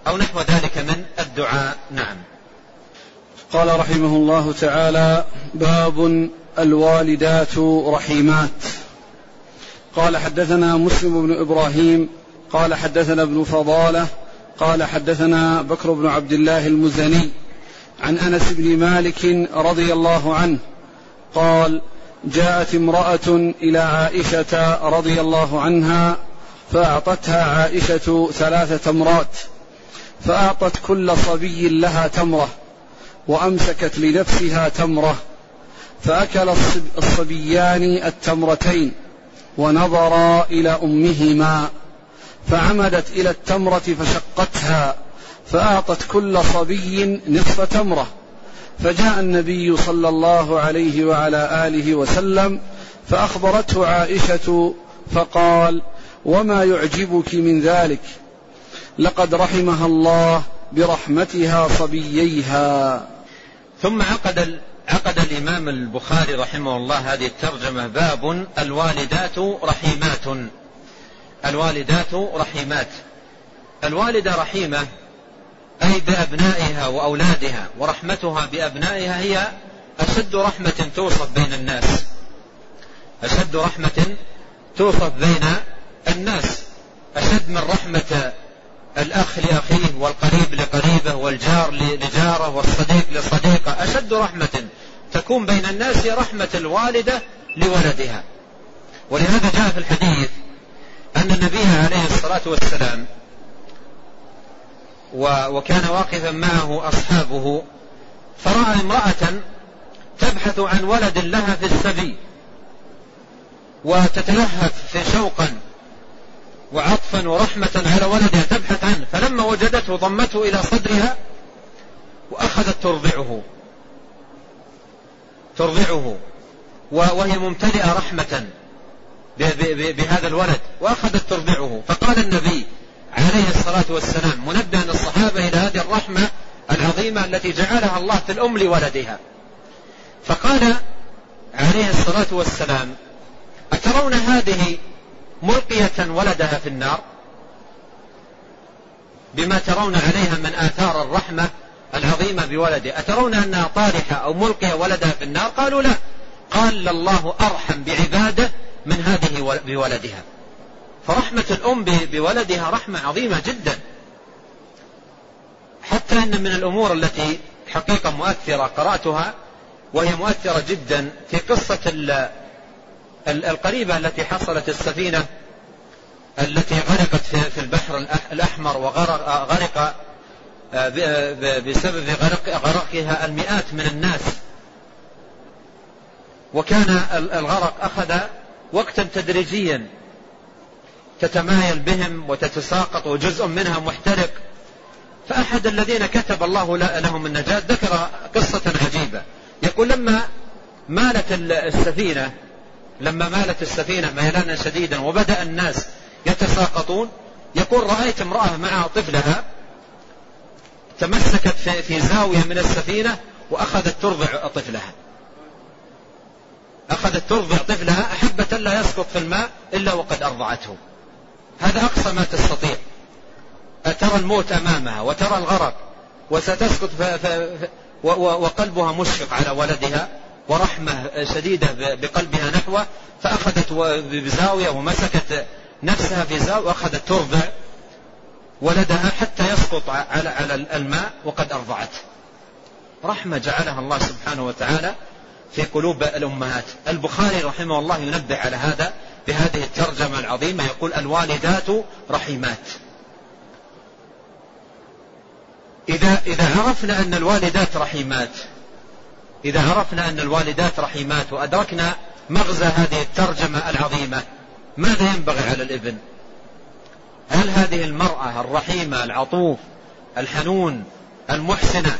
أو نحو ذلك من الدعاء. نعم. قال رحمه الله تعالى: باب الوالدات رحيمات. قال: حدثنا مسلم بن إبراهيم قال حدثنا ابن فضالة قال حدثنا بكر بن عبد الله المزني عن أنس بن مالك رضي الله عنه قال: جاءت امرأة إلى عائشة رضي الله عنها فأعطتها عائشة ثلاث تمرات، فأعطت كل صبي لها تمرة وأمسكت لنفسها تمرة، فأكل الصبيان التمرتين ونظرا إلى أمهما، فعمدت إلى التمرة فشقتها فأعطت كل صبي نصف تمرة، فجاء النبي صلى الله عليه وعلى آله وسلم فأخبرته عائشة فقال: وما يعجبك من ذلك؟ لقد رحمها الله برحمتها صبييها. ثم عقد عقد الإمام البخاري رحمه الله هذه الترجمة: باب الوالدات رحيمات. الوالدات رحيمات. الوالدة رحيمة أي بأبنائها وأولادها، ورحمتها بأبنائها هي أشد رحمة توصف بين الناس، أشد رحمة توصف بين الناس، أشد من رحمة الأخ لأخيه والقريب لقريبه والجار لجاره والصديق لصديقه. أشد رحمة تكون بين الناس هي رحمة الوالدة لولدها. ولهذا جاء في الحديث أن النبي عليه الصلاة والسلام وكان واقفا معه أصحابه فرأى امرأة تبحث عن ولد لها في السبي وتتلهف في شوقا وعطفا ورحمة على ولدها تبحث عنه، فلما وجدته ضمته إلى صدرها وأخذت ترضعه ترضعه وهي ممتلئة رحمة بهذا الولد، وأخذت ترضعه. فقال النبي عليه الصلاة والسلام منبها الصحابة إلى هذه الرحمة العظيمة التي جعلها الله في الأم لولدها، فقال عليه الصلاة والسلام: أترون هذه ملقية ولدها في النار بما ترون عليها من آثار الرحمة العظيمة بولدها؟ أترون أنها طارحة أو ملقية ولدها في النار؟ قالوا لا. قال: الله أرحم بعباده من هذه بولدها. فرحمة الأم بولدها رحمة عظيمة جدا، حتى أن من الأمور التي حقيقة مؤثرة قرأتها وهي مؤثرة جدا في قصة القريبة التي حصلت السفينة التي غرقت في البحر الأحمر، وغرق بسبب غرقها المئات من الناس، وكان الغرق أخذ وقتا تدريجيا تتمايل بهم وتتساقط وجزء منها محترق. فأحد الذين كتب الله لهم النجاة ذكر قصة عجيبة، يقول: لما مالت السفينة لما مالت السفينة ميلانا شديدا وبدأ الناس يتساقطون، يقول: رأيت امرأة مع طفلها تمسكت في زاوية من السفينة وأخذت ترضع طفلها أخذت ترضع طفلها أحبت لا يسقط في الماء إلا وقد أرضعته. هذا أقصى ما تستطيع. ترى الموت أمامها وترى الغرق وستسقط ف... ف... و... وقلبها مشفق على ولدها ورحمة شديدة بقلبها نحوه، فأخذت بزاوية ومسكت نفسها في زاوية وأخذت ترضع ولدها حتى يسقط على على الماء وقد أرضعته. رحمة جعلها الله سبحانه وتعالى في قلوب الأمهات. البخاري رحمه الله ينبه على هذا بهذه الترجمة العظيمة، يقول: الوالدات رحيمات. إذا إذا عرفنا أن الوالدات رحيمات إذا عرفنا أن الوالدات رحيمات وأدركنا مغزى هذه الترجمة العظيمة، ماذا ينبغي على الابن؟ هل هذه المرأة الرحيمة العطوف الحنون المحسنة،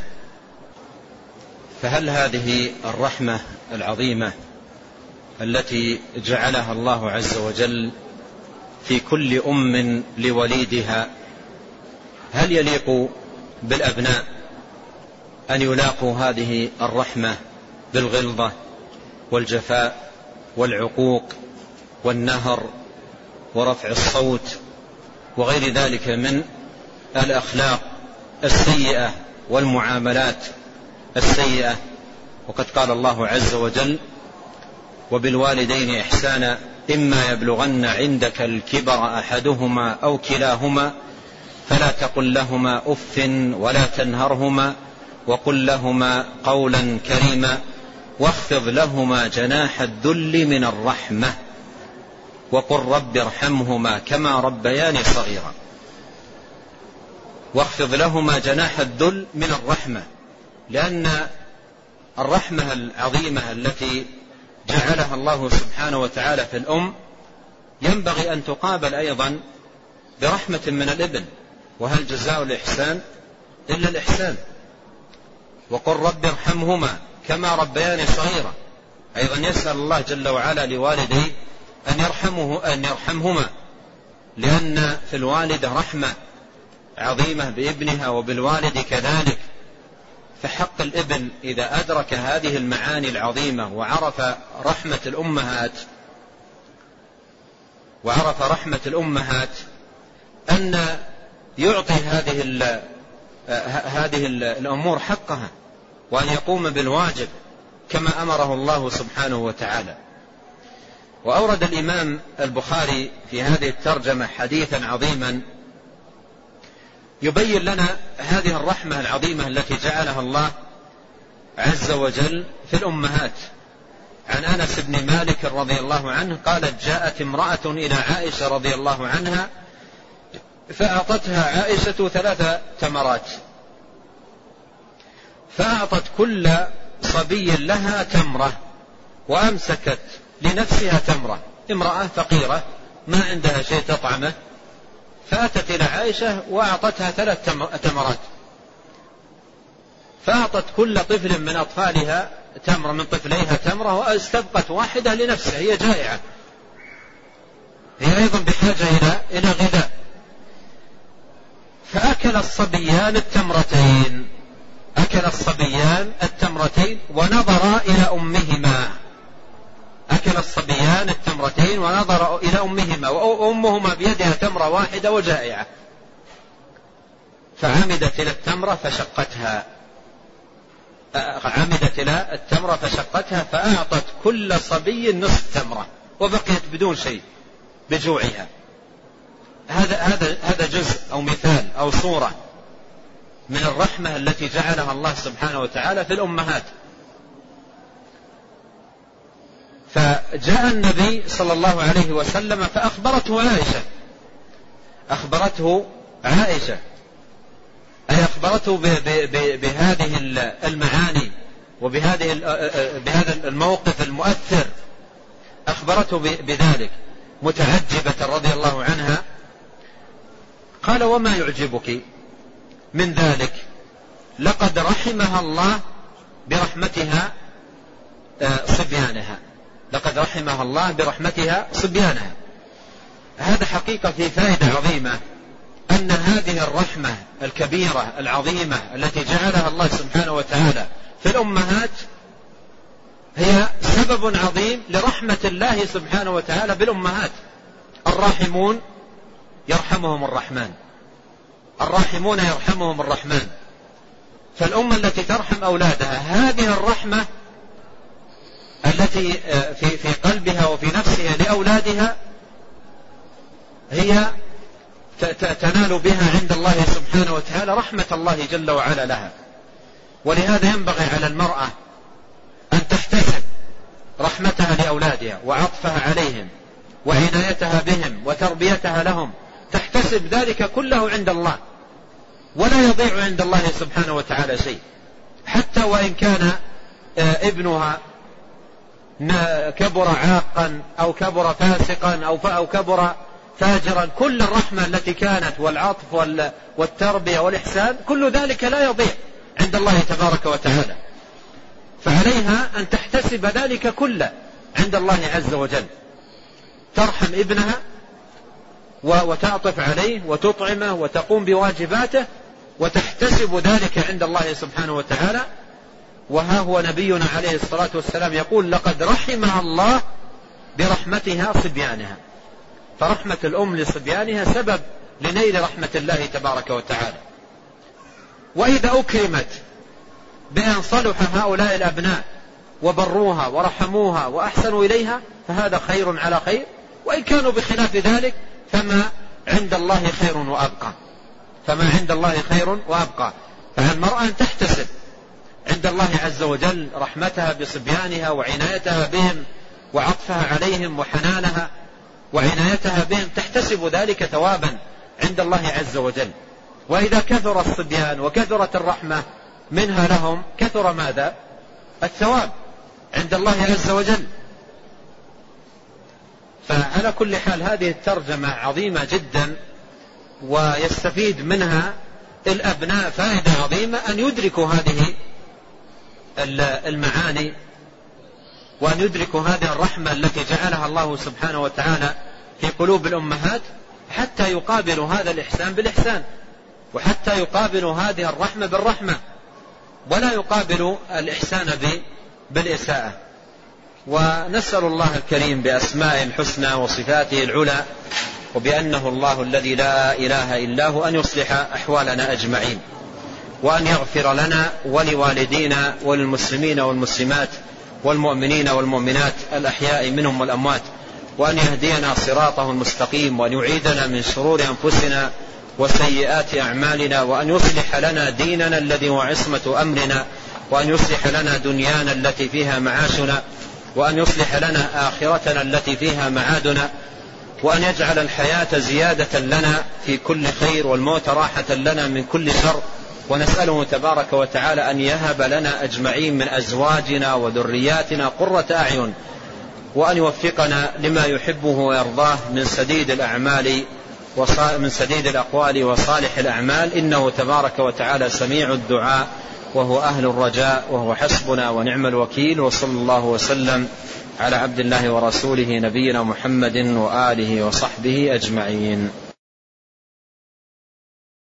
فهل هذه الرحمة العظيمة التي جعلها الله عز وجل في كل أم لوليدها، هل يليق بالأبناء أن يلاقوا هذه الرحمة بالغلظة والجفاء والعقوق والنهر ورفع الصوت وغير ذلك من الأخلاق السيئة والمعاملات السيئة. وقد قال الله عز وجل: وبالوالدين إحسانا إما يبلغن عندك الكبر أحدهما أو كلاهما فلا تقل لهما أف ولا تنهرهما وقل لهما قولا كريما واخفض لهما جناح الذل من الرحمة وقل رب ارحمهما كما ربياني صغيرا. واخفض لهما جناح الذل من الرحمة، لأن الرحمة العظيمة التي جعلها الله سبحانه وتعالى في الأم ينبغي أن تقابل أيضا برحمة من الابن، وهل جزاء الإحسان إلا الإحسان. وقل رب ارحمهما كما ربياني صغيرا، أيضا يسأل الله جل وعلا لوالديه أن يرحمه أن يرحمهما، لأن في الوالدة رحمة عظيمة بابنها وبالوالد كذلك. فحق الابن إذا أدرك هذه المعاني العظيمة وعرف رحمة الأمهات وعرف رحمة الأمهات أن يعطي هذه ال هذه الأمور حقها، وأن يقوم بالواجب كما أمره الله سبحانه وتعالى. وأورد الإمام البخاري في هذه الترجمة حديثا عظيما يبين لنا هذه الرحمة العظيمة التي جعلها الله عز وجل في الأمهات. عن أنس بن مالك رضي الله عنه قالت: جاءت امرأة إلى عائشة رضي الله عنها فأعطتها عائشة ثلاث تمرات، فأعطت كل صبي لها تمرة وأمسكت لنفسها تمرة. امرأة فقيرة ما عندها شيء تطعمه، فأتت إلى عائشة وأعطتها ثلاث تمرات، فأعطت كل طفل من أطفالها تمرة من طفليها تمرة واستبقت واحدة لنفسها، هي جائعة، هي أيضا بحاجة إلى إلى غذاء. فأكل الصبيان التمرتين أكل الصبيان التمرتين ونظرا إلى أمهما أكل الصبيان التمرتين ونظر إلى أمهما وأمهما بيدها تمرة واحدة وجائعة، فعمدت إلى التمرة فشقتها عمدت إلى التمرة فشقتها فأعطت كل صبي نصف تمرة وبقيت بدون شيء بجوعها. هذا هذا هذا جزء أو مثال أو صورة من الرحمة التي جعلها الله سبحانه وتعالى في الأمهات. فجاء النبي صلى الله عليه وسلم فأخبرته عائشة أخبرته عائشة أي أخبرته بهذه المعاني وبهذه بهذا الموقف المؤثر، أخبرته بذلك متعجبة رضي الله عنها. قال: وما يعجبك من ذلك؟ لقد رحمها الله برحمتها صبيانها لقد رحمها الله برحمتها صبيانها. هذا حقيقة في فائدة عظيمة، أن هذه الرحمة الكبيرة العظيمة التي جعلها الله سبحانه وتعالى في الأمهات هي سبب عظيم لرحمة الله سبحانه وتعالى بالأمهات. الراحمون يرحمهم الرحمن الراحمون يرحمهم الرحمن. فالأمة التي ترحم أولادها هذه الرحمة التي في في قلبها وفي نفسها لأولادها هي تنال بها عند الله سبحانه وتعالى رحمة الله جل وعلا لها. ولهذا ينبغي على المرأة أن تحتسب رحمتها لأولادها وعطفها عليهم وعنايتها بهم وتربيتها لهم، تحتسب ذلك كله عند الله، ولا يضيع عند الله سبحانه وتعالى شيء، حتى وإن كان ابنها كبر عاقا أو كبر فاسقا أو كبر فاجرا، كل الرحمة التي كانت والعطف والتربية والإحسان كل ذلك لا يضيع عند الله تبارك وتعالى. فعليها أن تحتسب ذلك كله عند الله عز وجل، ترحم ابنها وتعطف عليه وتطعمه وتقوم بواجباته وتحتسب ذلك عند الله سبحانه وتعالى. وها هو نبينا عليه الصلاة والسلام يقول: لقد رحمها الله برحمتها صبيانها. فرحمة الأم لصبيانها سبب لنيل رحمة الله تبارك وتعالى. وإذا أكرمت بأن صلح هؤلاء الأبناء وبروها ورحموها وأحسنوا إليها فهذا خير على خير، وإن كانوا بخلاف ذلك فما عند الله خير وأبقى، فما عند الله خير وأبقى. فالمرأة أن تحتسب عند الله عز وجل رحمتها بصبيانها وعنايتها بهم وعطفها عليهم وحنانها وعنايتها بهم، تحتسب ذلك ثوابا عند الله عز وجل. وإذا كثر الصبيان وكثرت الرحمة منها لهم كثر ماذا؟ الثواب عند الله عز وجل. فعلى كل حال هذه الترجمة عظيمة جدا، ويستفيد منها الأبناء فائدة عظيمة، أن يدركوا هذه المعاني وأن يدركوا هذه الرحمة التي جعلها الله سبحانه وتعالى في قلوب الأمهات، حتى يقابلوا هذا الإحسان بالإحسان، وحتى يقابلوا هذه الرحمة بالرحمة، ولا يقابلوا الإحسان بالإساءة. ونسأل الله الكريم بأسمائه الحسنى وصفاته العلى وبأنه الله الذي لا إله إلا هو أن يصلح أحوالنا أجمعين، وأن يغفر لنا ولوالدينا وللمسلمين والمسلمات والمؤمنين والمؤمنات الأحياء منهم والأموات، وأن يهدينا صراطه المستقيم، وأن يعيدنا من شرور أنفسنا وسيئات أعمالنا، وأن يصلح لنا ديننا الذي هو عصمة أمرنا، وأن يصلح لنا دنيانا التي فيها معاشنا، وأن يصلح لنا آخرتنا التي فيها معادنا، وأن يجعل الحياة زيادة لنا في كل خير والموت راحة لنا من كل شر. ونسأله تبارك وتعالى أن يهب لنا أجمعين من أزواجنا وذرياتنا قرة أعين، وأن يوفقنا لما يحبه ويرضاه من سديد الأعمال من سديد الأقوال وصالح الأعمال، إنه تبارك وتعالى سميع الدعاء وهو أهل الرجاء، وهو حسبنا ونعم الوكيل. وصلى الله وسلم على عبد الله ورسوله نبينا محمد وآله وصحبه أجمعين.